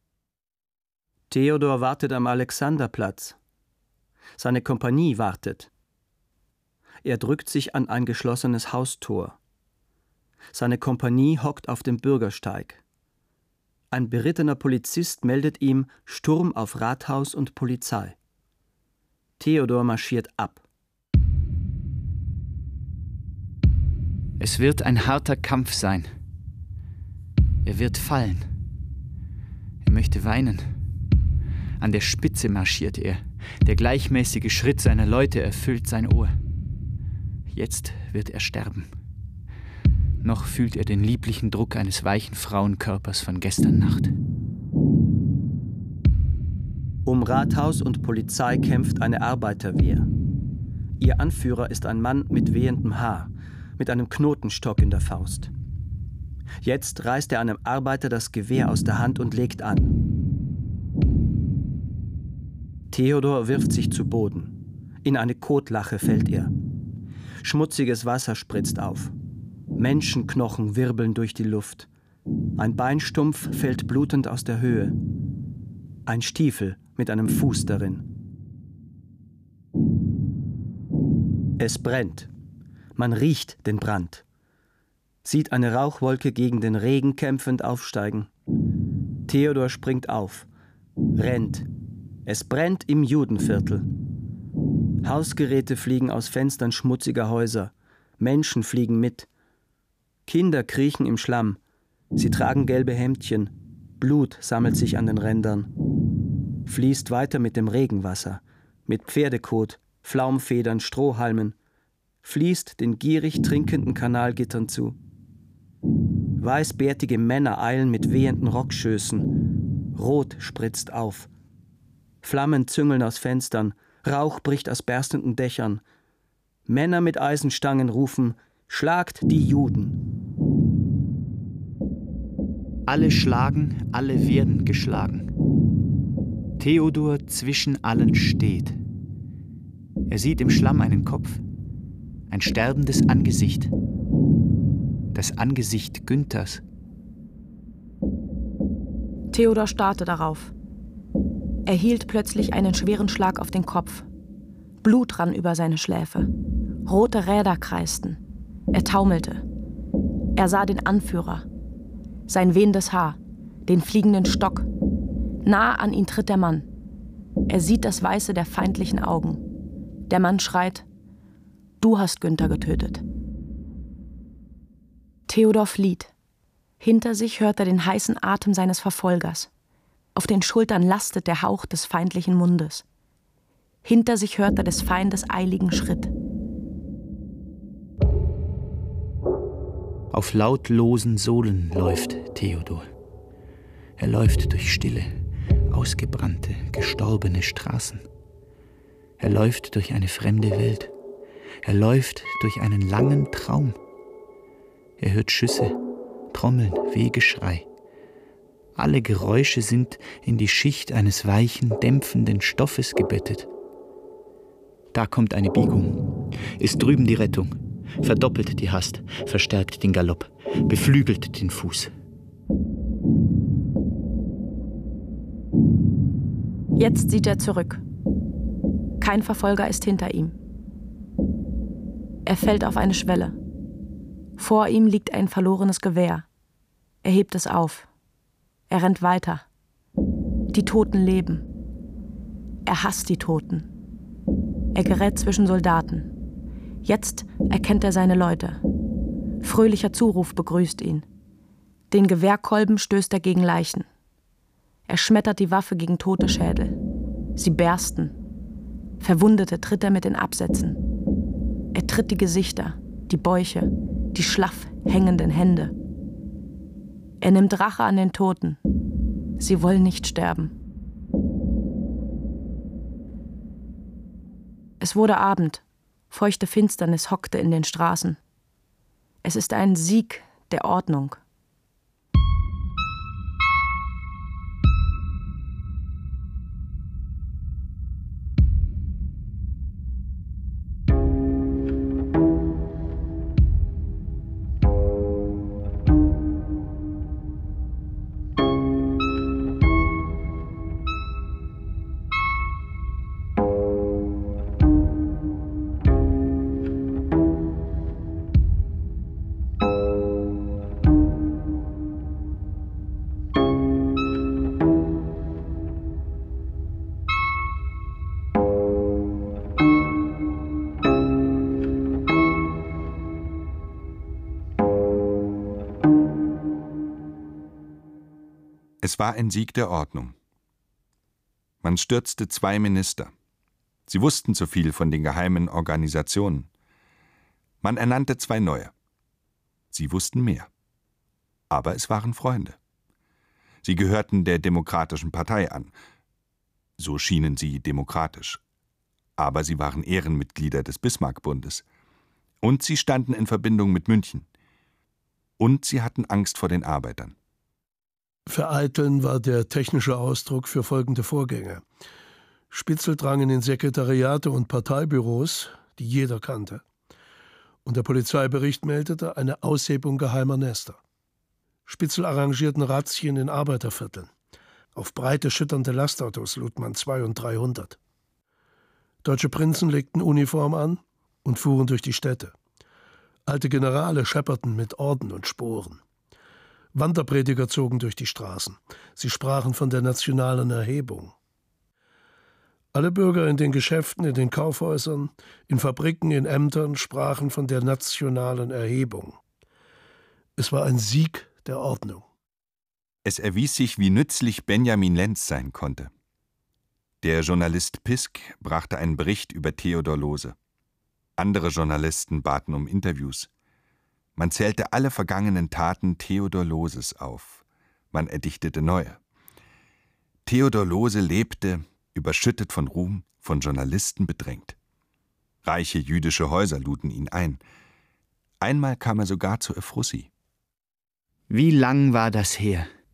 Theodor wartet am Alexanderplatz. Seine Kompanie wartet. Er drückt sich an ein geschlossenes Haustor. Seine Kompanie hockt auf dem Bürgersteig. Ein berittener Polizist meldet ihm Sturm auf Rathaus und Polizei. Theodor marschiert ab. Es wird ein harter Kampf sein. Er wird fallen. Er möchte weinen. An der Spitze marschiert er. Der gleichmäßige Schritt seiner Leute erfüllt sein Ohr. Jetzt wird er sterben. Noch fühlt er den lieblichen Druck eines weichen Frauenkörpers von gestern Nacht. Um Rathaus und Polizei kämpft eine Arbeiterwehr. Ihr Anführer ist ein Mann mit wehendem Haar, mit einem Knotenstock in der Faust. Jetzt reißt er einem Arbeiter das Gewehr aus der Hand und legt an. Theodor wirft sich zu Boden. In eine Kotlache fällt er. Schmutziges Wasser spritzt auf. Menschenknochen wirbeln durch die Luft. Ein Beinstumpf fällt blutend aus der Höhe. Ein Stiefel mit einem Fuß darin. Es brennt. Man riecht den Brand. Sieht eine Rauchwolke gegen den Regen kämpfend aufsteigen. Theodor springt auf, rennt. Es brennt im Judenviertel. Hausgeräte fliegen aus Fenstern schmutziger Häuser. Menschen fliegen mit. Kinder kriechen im Schlamm. Sie tragen gelbe Hemdchen. Blut sammelt sich an den Rändern. Fließt weiter mit dem Regenwasser, mit Pferdekot, Pflaumfedern, Strohhalmen. Fließt den gierig trinkenden Kanalgittern zu. Weißbärtige Männer eilen mit wehenden Rockschößen. Rot spritzt auf. Flammen züngeln aus Fenstern, Rauch bricht aus berstenden Dächern. Männer mit Eisenstangen rufen: Schlagt die Juden! Alle schlagen, alle werden geschlagen. Theodor zwischen allen steht. Er sieht im Schlamm einen Kopf, ein sterbendes Angesicht. Das Angesicht Günthers. Theodor starrte darauf. Er hielt plötzlich einen schweren Schlag auf den Kopf. Blut rann über seine Schläfe. Rote Räder kreisten. Er taumelte. Er sah den Anführer. Sein wehendes Haar. Den fliegenden Stock. Nah an ihn tritt der Mann. Er sieht das Weiße der feindlichen Augen. Der Mann schreit: »Du hast Günther getötet.« Theodor flieht. Hinter sich hört er den heißen Atem seines Verfolgers. Auf den Schultern lastet der Hauch des feindlichen Mundes. Hinter sich hört er des Feindes eiligen Schritt. Auf lautlosen Sohlen läuft Theodor. Er läuft durch stille, ausgebrannte, gestorbene Straßen. Er läuft durch eine fremde Welt. Er läuft durch einen langen Traum. Er hört Schüsse, Trommeln, Wehgeschrei. Alle Geräusche sind in die Schicht eines weichen, dämpfenden Stoffes gebettet. Da kommt eine Biegung, ist drüben die Rettung, verdoppelt die Hast, verstärkt den Galopp, beflügelt den Fuß. Jetzt sieht er zurück. Kein Verfolger ist hinter ihm. Er fällt auf eine Schwelle. Vor ihm liegt ein verlorenes Gewehr. Er hebt es auf. Er rennt weiter. Die Toten leben. Er hasst die Toten. Er gerät zwischen Soldaten. Jetzt erkennt er seine Leute. Fröhlicher Zuruf begrüßt ihn. Den Gewehrkolben stößt er gegen Leichen. Er schmettert die Waffe gegen tote Schädel. Sie bersten. Verwundete tritt er mit den Absätzen. Er tritt die Gesichter, die Bäuche, die schlaff hängenden Hände. Er nimmt Rache an den Toten. Sie wollen nicht sterben. Es wurde Abend. Feuchte Finsternis hockte in den Straßen. Es ist ein Sieg der Ordnung. Es war ein Sieg der Ordnung. Man stürzte zwei Minister. Sie wussten zu viel von den geheimen Organisationen. Man ernannte zwei neue. Sie wussten mehr. Aber es waren Freunde. Sie gehörten der Demokratischen Partei an. So schienen sie demokratisch. Aber sie waren Ehrenmitglieder des Bismarck-Bundes. Und sie standen in Verbindung mit München. Und sie hatten Angst vor den Arbeitern. Vereiteln war der technische Ausdruck für folgende Vorgänge. Spitzel drang in den Sekretariate und Parteibüros, die jeder kannte. Und der Polizeibericht meldete eine Aushebung geheimer Nester. Spitzel arrangierten Razzien in Arbeitervierteln. Auf breite, schütternde Lastautos lud man zwei und dreihundert. Deutsche Prinzen legten Uniform an und fuhren durch die Städte. Alte Generale schepperten mit Orden und Sporen. Wanderprediger zogen durch die Straßen. Sie sprachen von der nationalen Erhebung. Alle Bürger in den Geschäften, in den Kaufhäusern, in Fabriken, in Ämtern sprachen von der nationalen Erhebung. Es war ein Sieg der Ordnung. Es erwies sich, wie nützlich Benjamin Lenz sein konnte. Der Journalist Pisk brachte einen Bericht über Theodor Lohse. Andere Journalisten baten um Interviews. Man zählte alle vergangenen Taten Theodor Lohses auf. Man erdichtete neue. Theodor Lohse lebte, überschüttet von Ruhm, von Journalisten bedrängt. Reiche jüdische Häuser luden ihn ein. Einmal kam er sogar zu Ephrussi. Wie lang war das her?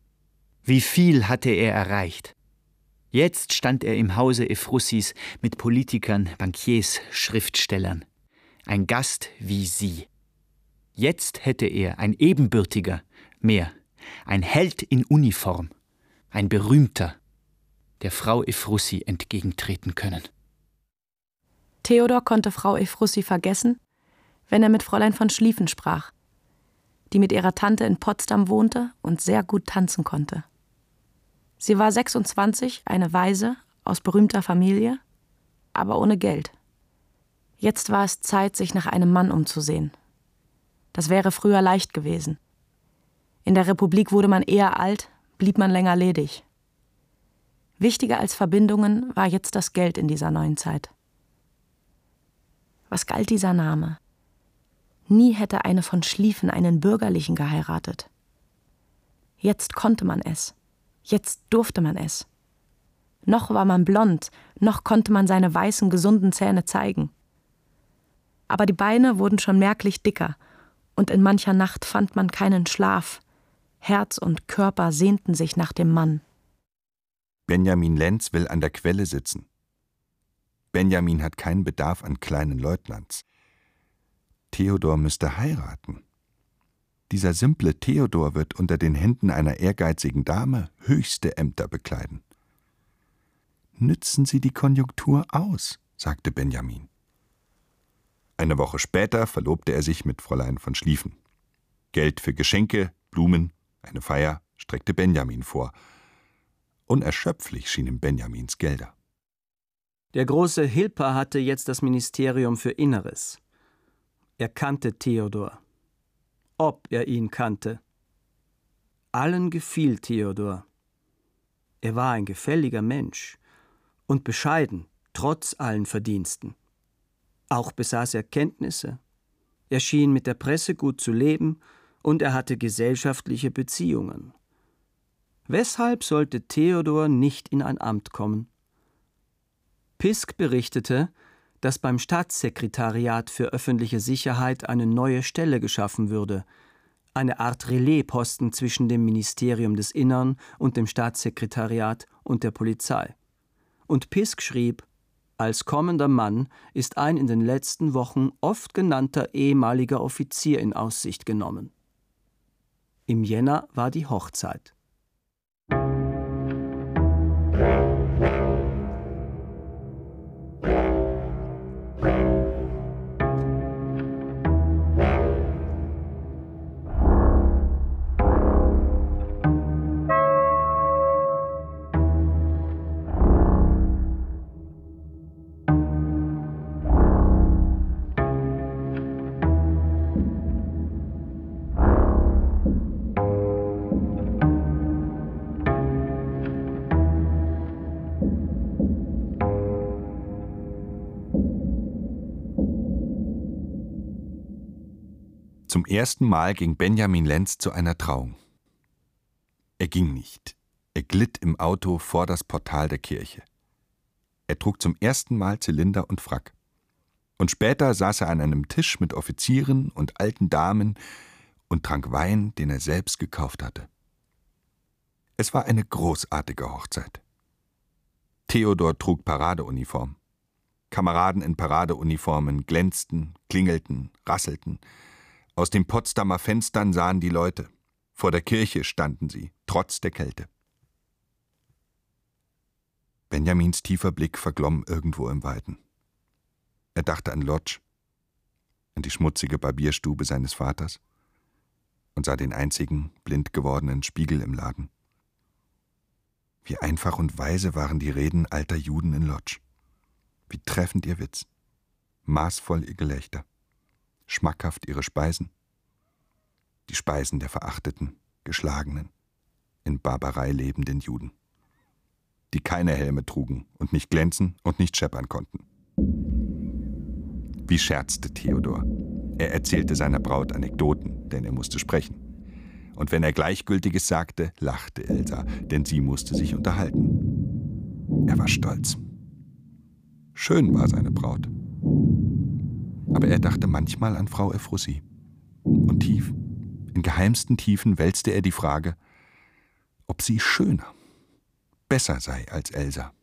Wie viel hatte er erreicht? Jetzt stand er im Hause Ephrussis mit Politikern, Bankiers, Schriftstellern. Ein Gast wie sie. Jetzt hätte er, ein Ebenbürtiger, mehr, ein Held in Uniform, ein Berühmter, der Frau Ephrussi entgegentreten können. Theodor konnte Frau Ephrussi vergessen, wenn er mit Fräulein von Schlieffen sprach, die mit ihrer Tante in Potsdam wohnte und sehr gut tanzen konnte. Sie war sechsundzwanzig, eine Waise, aus berühmter Familie, aber ohne Geld. Jetzt war es Zeit, sich nach einem Mann umzusehen. Das wäre früher leicht gewesen. In der Republik wurde man eher alt, blieb man länger ledig. Wichtiger als Verbindungen war jetzt das Geld in dieser neuen Zeit. Was galt dieser Name? Nie hätte eine von Schlieffen einen Bürgerlichen geheiratet. Jetzt konnte man es. Jetzt durfte man es. Noch war man blond, noch konnte man seine weißen, gesunden Zähne zeigen. Aber die Beine wurden schon merklich dicker, und in mancher Nacht fand man keinen Schlaf. Herz und Körper sehnten sich nach dem Mann. Benjamin Lenz will an der Quelle sitzen. Benjamin hat keinen Bedarf an kleinen Leutnants. Theodor müsste heiraten. Dieser simple Theodor wird unter den Händen einer ehrgeizigen Dame höchste Ämter bekleiden. Nützen Sie die Konjunktur aus, sagte Benjamin. Eine Woche später verlobte er sich mit Fräulein von Schlieffen. Geld für Geschenke, Blumen, eine Feier streckte Benjamin vor. Unerschöpflich schienen Benjamins Gelder. Der große Hilper hatte jetzt das Ministerium für Inneres. Er kannte Theodor. Ob er ihn kannte. Allen gefiel Theodor. Er war ein gefälliger Mensch und bescheiden, trotz allen Verdiensten. Auch besaß er Kenntnisse. Er schien mit der Presse gut zu leben und er hatte gesellschaftliche Beziehungen. Weshalb sollte Theodor nicht in ein Amt kommen? Pisk berichtete, dass beim Staatssekretariat für öffentliche Sicherheit eine neue Stelle geschaffen würde, eine Art Relaisposten zwischen dem Ministerium des Innern und dem Staatssekretariat und der Polizei. Und Pisk schrieb, als kommender Mann ist ein in den letzten Wochen oft genannter ehemaliger Offizier in Aussicht genommen. Im Jänner war die Hochzeit. Zum ersten Mal ging Benjamin Lenz zu einer Trauung. Er ging nicht. Er glitt im Auto vor das Portal der Kirche. Er trug zum ersten Mal Zylinder und Frack. Und später saß er an einem Tisch mit Offizieren und alten Damen und trank Wein, den er selbst gekauft hatte. Es war eine großartige Hochzeit. Theodor trug Paradeuniform. Kameraden in Paradeuniformen glänzten, klingelten, rasselten. Aus den Potsdamer Fenstern sahen die Leute. Vor der Kirche standen sie, trotz der Kälte. Benjamins tiefer Blick verglomm irgendwo im Weiten. Er dachte an Lodz, an die schmutzige Barbierstube seines Vaters und sah den einzigen blind gewordenen Spiegel im Laden. Wie einfach und weise waren die Reden alter Juden in Lodz. Wie treffend ihr Witz, maßvoll ihr Gelächter. Schmackhaft ihre Speisen, die Speisen der verachteten, geschlagenen, in Barbarei lebenden Juden, die keine Helme trugen und nicht glänzen und nicht scheppern konnten. Wie scherzte Theodor. Er erzählte seiner Braut Anekdoten, denn er musste sprechen. Und wenn er Gleichgültiges sagte, lachte Elsa, denn sie musste sich unterhalten. Er war stolz. Schön war seine Braut. Aber er dachte manchmal an Frau Ephrussi. Und tief, in geheimsten Tiefen wälzte er die Frage, ob sie schöner, besser sei als Elsa.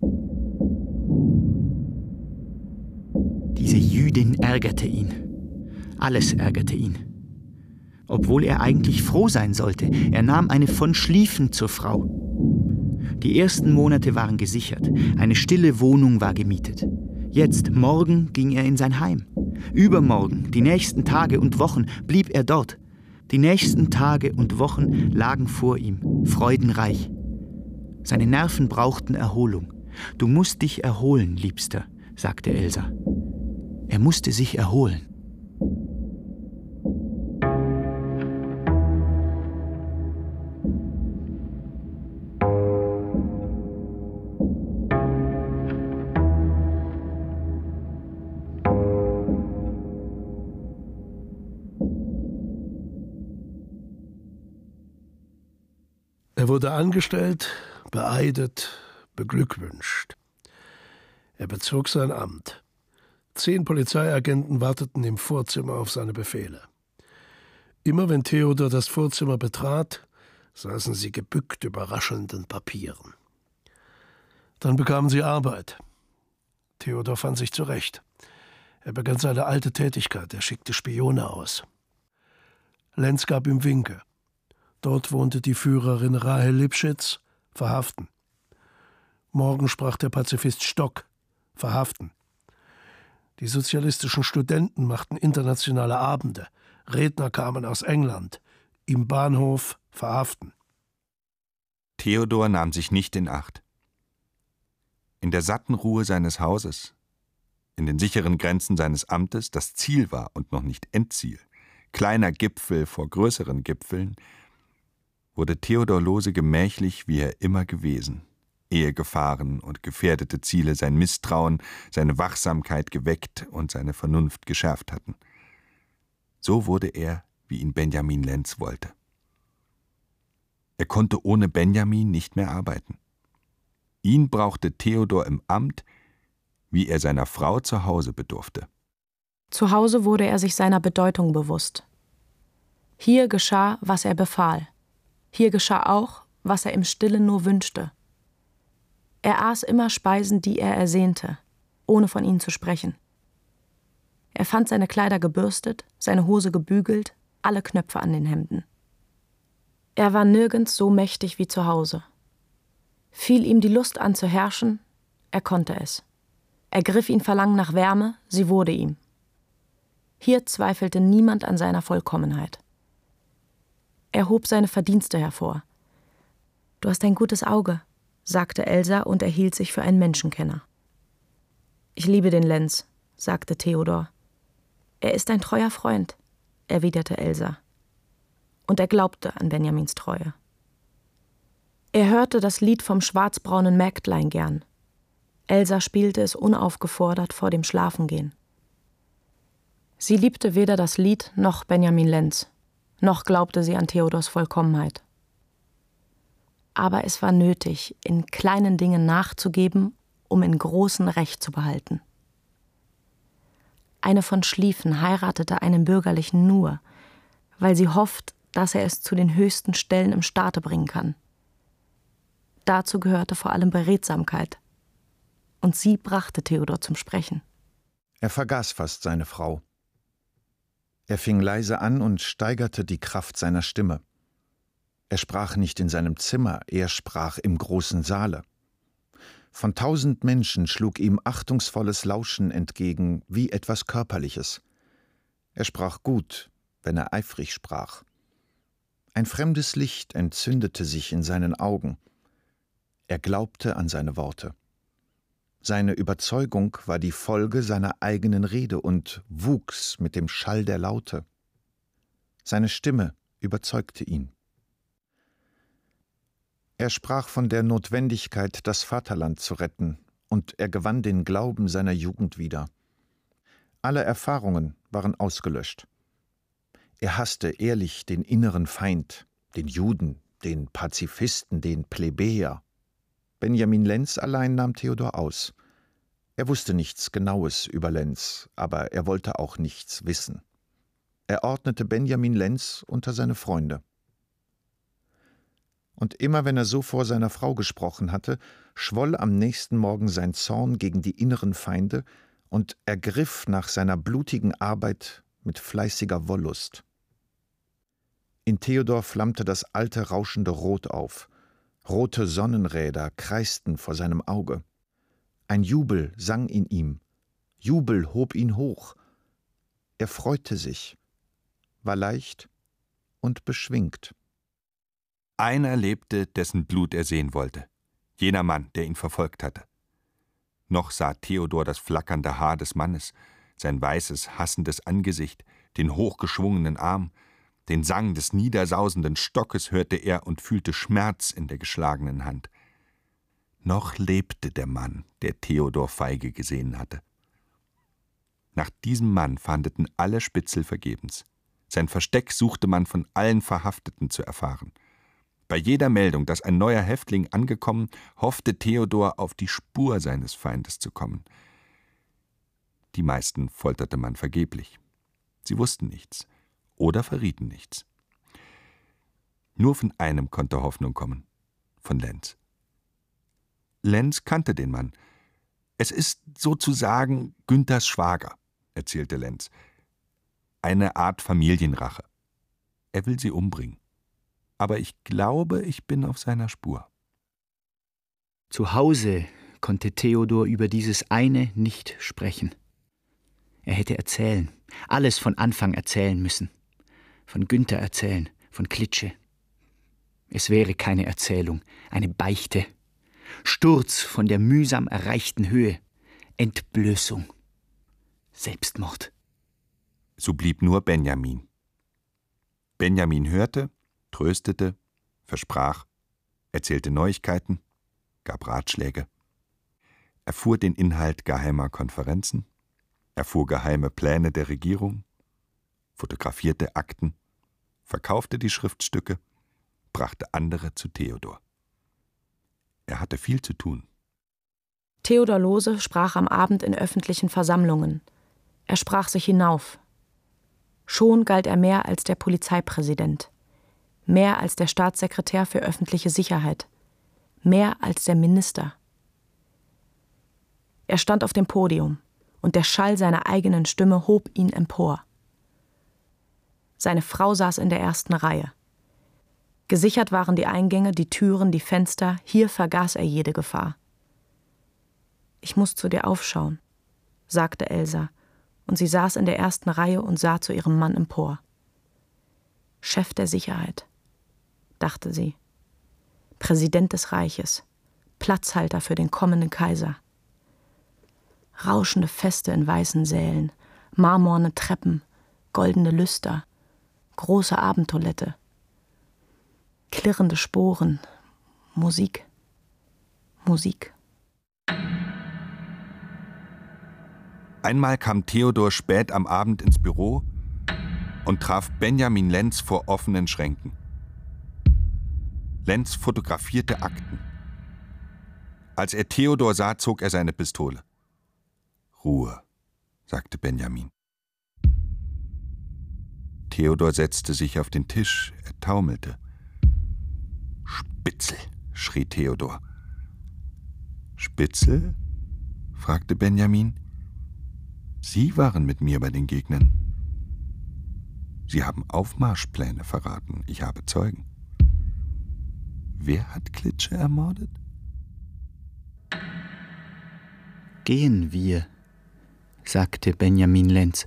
Diese Jüdin ärgerte ihn. Alles ärgerte ihn. Obwohl er eigentlich froh sein sollte. Er nahm eine von Schlieffen zur Frau. Die ersten Monate waren gesichert. Eine stille Wohnung war gemietet. Jetzt, morgen, ging er in sein Heim. Übermorgen, die nächsten Tage und Wochen, blieb er dort. Die nächsten Tage und Wochen lagen vor ihm, freudenreich. Seine Nerven brauchten Erholung. »Du musst dich erholen, Liebster«, sagte Elsa. Er musste sich erholen. Er wurde angestellt, beeidet, beglückwünscht. Er bezog sein Amt. Zehn Polizeiagenten warteten im Vorzimmer auf seine Befehle. Immer wenn Theodor das Vorzimmer betrat, saßen sie gebückt über raschelnden Papieren. Dann bekamen sie Arbeit. Theodor fand sich zurecht. Er begann seine alte Tätigkeit, er schickte Spione aus. Lenz gab ihm Winke. Dort wohnte die Führerin Rahel Lipschitz, verhaften. Morgen sprach der Pazifist Stock, verhaften. Die sozialistischen Studenten machten internationale Abende. Redner kamen aus England. Im Bahnhof, verhaften. Theodor nahm sich nicht in Acht. In der satten Ruhe seines Hauses, in den sicheren Grenzen seines Amtes, das Ziel war und noch nicht Endziel, kleiner Gipfel vor größeren Gipfeln, wurde Theodor Lohse gemächlich, wie er immer gewesen, ehe Gefahren und gefährdete Ziele sein Misstrauen, seine Wachsamkeit geweckt und seine Vernunft geschärft hatten. So wurde er, wie ihn Benjamin Lenz wollte. Er konnte ohne Benjamin nicht mehr arbeiten. Ihn brauchte Theodor im Amt, wie er seiner Frau zu Hause bedurfte. Zu Hause wurde er sich seiner Bedeutung bewusst. Hier geschah, was er befahl. Hier geschah auch, was er im Stillen nur wünschte. Er aß immer Speisen, die er ersehnte, ohne von ihnen zu sprechen. Er fand seine Kleider gebürstet, seine Hose gebügelt, alle Knöpfe an den Hemden. Er war nirgends so mächtig wie zu Hause. Fiel ihm die Lust an zu herrschen, er konnte es. Ergriff ihn Verlangen nach Wärme, sie wurde ihm. Hier zweifelte niemand an seiner Vollkommenheit. Er hob seine Verdienste hervor. »Du hast ein gutes Auge«, sagte Elsa und erhielt sich für einen Menschenkenner. »Ich liebe den Lenz«, sagte Theodor. »Er ist ein treuer Freund«, erwiderte Elsa. Und er glaubte an Benjamins Treue. Er hörte das Lied vom schwarzbraunen Mägdlein gern. Elsa spielte es unaufgefordert vor dem Schlafengehen. Sie liebte weder das Lied noch Benjamin Lenz. Noch glaubte sie an Theodors Vollkommenheit. Aber es war nötig, in kleinen Dingen nachzugeben, um in großen Recht zu behalten. Eine von Schlieffen heiratete einen Bürgerlichen nur, weil sie hofft, dass er es zu den höchsten Stellen im Staate bringen kann. Dazu gehörte vor allem Beredsamkeit. Und sie brachte Theodor zum Sprechen. Er vergaß fast seine Frau. Er fing leise an und steigerte die Kraft seiner Stimme. Er sprach nicht in seinem Zimmer, er sprach im großen Saale. Von tausend Menschen schlug ihm achtungsvolles Lauschen entgegen, wie etwas Körperliches. Er sprach gut, wenn er eifrig sprach. Ein fremdes Licht entzündete sich in seinen Augen. Er glaubte an seine Worte. Seine Überzeugung war die Folge seiner eigenen Rede und wuchs mit dem Schall der Laute. Seine Stimme überzeugte ihn. Er sprach von der Notwendigkeit, das Vaterland zu retten, und er gewann den Glauben seiner Jugend wieder. Alle Erfahrungen waren ausgelöscht. Er hasste ehrlich den inneren Feind, den Juden, den Pazifisten, den Plebejer. Benjamin Lenz allein nahm Theodor aus. Er wusste nichts Genaues über Lenz, aber er wollte auch nichts wissen. Er ordnete Benjamin Lenz unter seine Freunde. Und immer wenn er so vor seiner Frau gesprochen hatte, schwoll am nächsten Morgen sein Zorn gegen die inneren Feinde und ergriff nach seiner blutigen Arbeit mit fleißiger Wollust. In Theodor flammte das alte rauschende Rot auf. Rote Sonnenräder kreisten vor seinem Auge. Ein Jubel sang in ihm. Jubel hob ihn hoch. Er freute sich, war leicht und beschwingt. Einer lebte, dessen Blut er sehen wollte. Jener Mann, der ihn verfolgt hatte. Noch sah Theodor das flackernde Haar des Mannes, sein weißes, hassendes Angesicht, den hochgeschwungenen Arm, den Sang des niedersausenden Stockes hörte er und fühlte Schmerz in der geschlagenen Hand. Noch lebte der Mann, der Theodor feige gesehen hatte. Nach diesem Mann fahndeten alle Spitzel vergebens. Sein Versteck suchte man von allen Verhafteten zu erfahren. Bei jeder Meldung, dass ein neuer Häftling angekommen, hoffte Theodor, auf die Spur seines Feindes zu kommen. Die meisten folterte man vergeblich. Sie wussten nichts oder verrieten nichts. Nur von einem konnte Hoffnung kommen, von Lenz. Lenz kannte den Mann. Es ist sozusagen Günthers Schwager, erzählte Lenz. Eine Art Familienrache. Er will sie umbringen. Aber ich glaube, ich bin auf seiner Spur. Zu Hause konnte Theodor über dieses eine nicht sprechen. Er hätte erzählen, alles von Anfang erzählen müssen. Von Günther erzählen, von Klitsche. Es wäre keine Erzählung, eine Beichte. Sturz von der mühsam erreichten Höhe. Entblößung. Selbstmord. So blieb nur Benjamin. Benjamin hörte, tröstete, versprach, erzählte Neuigkeiten, gab Ratschläge, erfuhr den Inhalt geheimer Konferenzen, erfuhr geheime Pläne der Regierung, fotografierte Akten, verkaufte die Schriftstücke, brachte andere zu Theodor. Er hatte viel zu tun. Theodor Lohse sprach am Abend in öffentlichen Versammlungen. Er sprach sich hinauf. Schon galt er mehr als der Polizeipräsident, mehr als der Staatssekretär für öffentliche Sicherheit, mehr als der Minister. Er stand auf dem Podium, und der Schall seiner eigenen Stimme hob ihn empor. Seine Frau saß in der ersten Reihe. Gesichert waren die Eingänge, die Türen, die Fenster, hier vergaß er jede Gefahr. »Ich muss zu dir aufschauen«, sagte Elsa, und sie saß in der ersten Reihe und sah zu ihrem Mann empor. »Chef der Sicherheit«, dachte sie, »Präsident des Reiches, Platzhalter für den kommenden Kaiser. Rauschende Feste in weißen Sälen, marmorne Treppen, goldene Lüster, große Abendtoilette, klirrende Sporen, Musik, Musik.« Einmal kam Theodor spät am Abend ins Büro und traf Benjamin Lenz vor offenen Schränken. Lenz fotografierte Akten. Als er Theodor sah, zog er seine Pistole. »Ruhe«, sagte Benjamin. Theodor setzte sich auf den Tisch, er taumelte. »Spitzel«, schrie Theodor. »Spitzel?«, fragte Benjamin. »Sie waren mit mir bei den Gegnern. Sie haben Aufmarschpläne verraten. Ich habe Zeugen. Wer hat Klitsche ermordet?« »Gehen wir«, sagte Benjamin Lenz.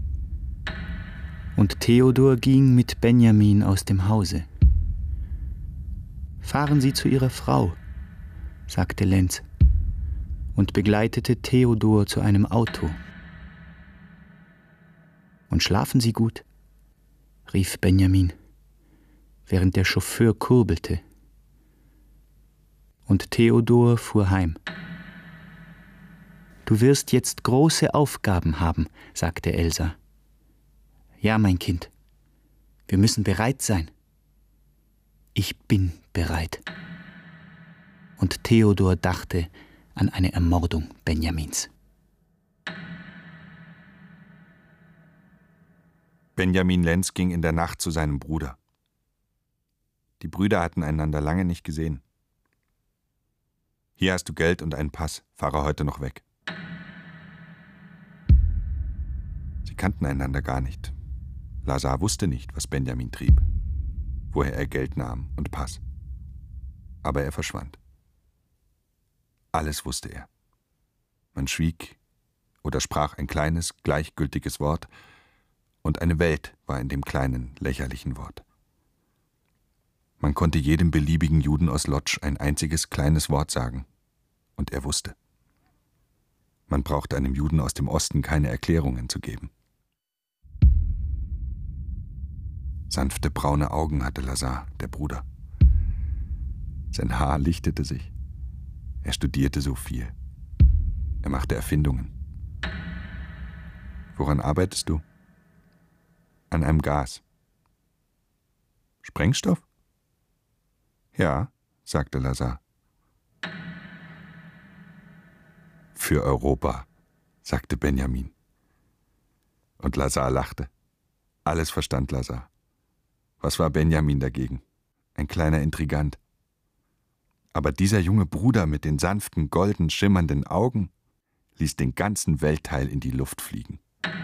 Und Theodor ging mit Benjamin aus dem Hause. »Fahren Sie zu Ihrer Frau«, sagte Lenz und begleitete Theodor zu einem Auto. »Und schlafen Sie gut«, rief Benjamin, während der Chauffeur kurbelte. Und Theodor fuhr heim. »Du wirst jetzt große Aufgaben haben«, sagte Elsa. »Ja, mein Kind, wir müssen bereit sein.« »Ich bin bereit.« Und Theodor dachte an eine Ermordung Benjamins. Benjamin Lenz ging in der Nacht zu seinem Bruder. Die Brüder hatten einander lange nicht gesehen. »Hier hast du Geld und einen Pass, fahre heute noch weg.« Sie kannten einander gar nicht. Lazar wusste nicht, was Benjamin trieb, woher er Geld nahm und Pass. Aber er verschwand. Alles wusste er. Man schwieg oder sprach ein kleines, gleichgültiges Wort, und eine Welt war in dem kleinen, lächerlichen Wort. Man konnte jedem beliebigen Juden aus Lodz ein einziges kleines Wort sagen, und er wusste. Man brauchte einem Juden aus dem Osten keine Erklärungen zu geben. Sanfte braune Augen hatte Lazar, der Bruder. Sein Haar lichtete sich. Er studierte so viel. Er machte Erfindungen. »Woran arbeitest du?« »An einem Gas.« »Sprengstoff?« »Ja«, sagte Lazar. »Für Europa«, sagte Benjamin. Und Lazar lachte. Alles verstand Lazar. Was war Benjamin dagegen? Ein kleiner Intrigant. Aber dieser junge Bruder mit den sanften, golden schimmernden Augen ließ den ganzen Weltteil in die Luft fliegen.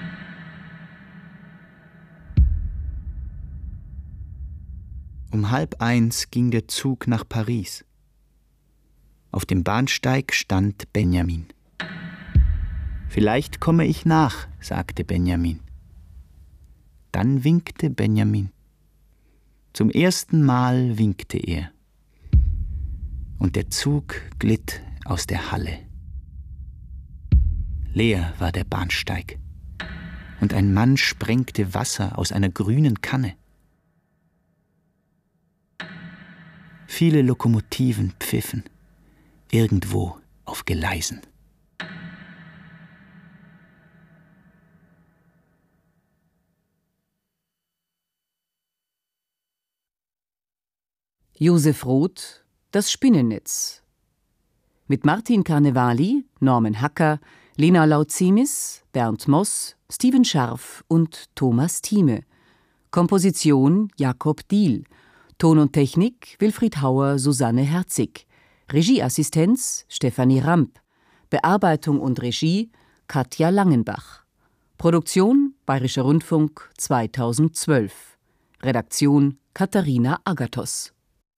Um halb eins ging der Zug nach Paris. Auf dem Bahnsteig stand Benjamin. »Vielleicht komme ich nach«, sagte Benjamin. Dann winkte Benjamin. Zum ersten Mal winkte er. Und der Zug glitt aus der Halle. Leer war der Bahnsteig. Und ein Mann sprengte Wasser aus einer grünen Kanne. Viele Lokomotiven pfiffen, irgendwo auf Gleisen. Josef Roth, Das Spinnennetz. Mit Martin Carnevali, Norman Hacker, Lena Lautzemis, Bernd Moss, Steven Scharf und Thomas Thieme. Komposition Jakob Diehl. Ton und Technik Wilfried Hauer, Susanne Herzig. Regieassistenz Stefanie Ramp. Bearbeitung und Regie Katja Langenbach. Produktion Bayerischer Rundfunk zweitausendzwölf. Redaktion Katharina Agathos.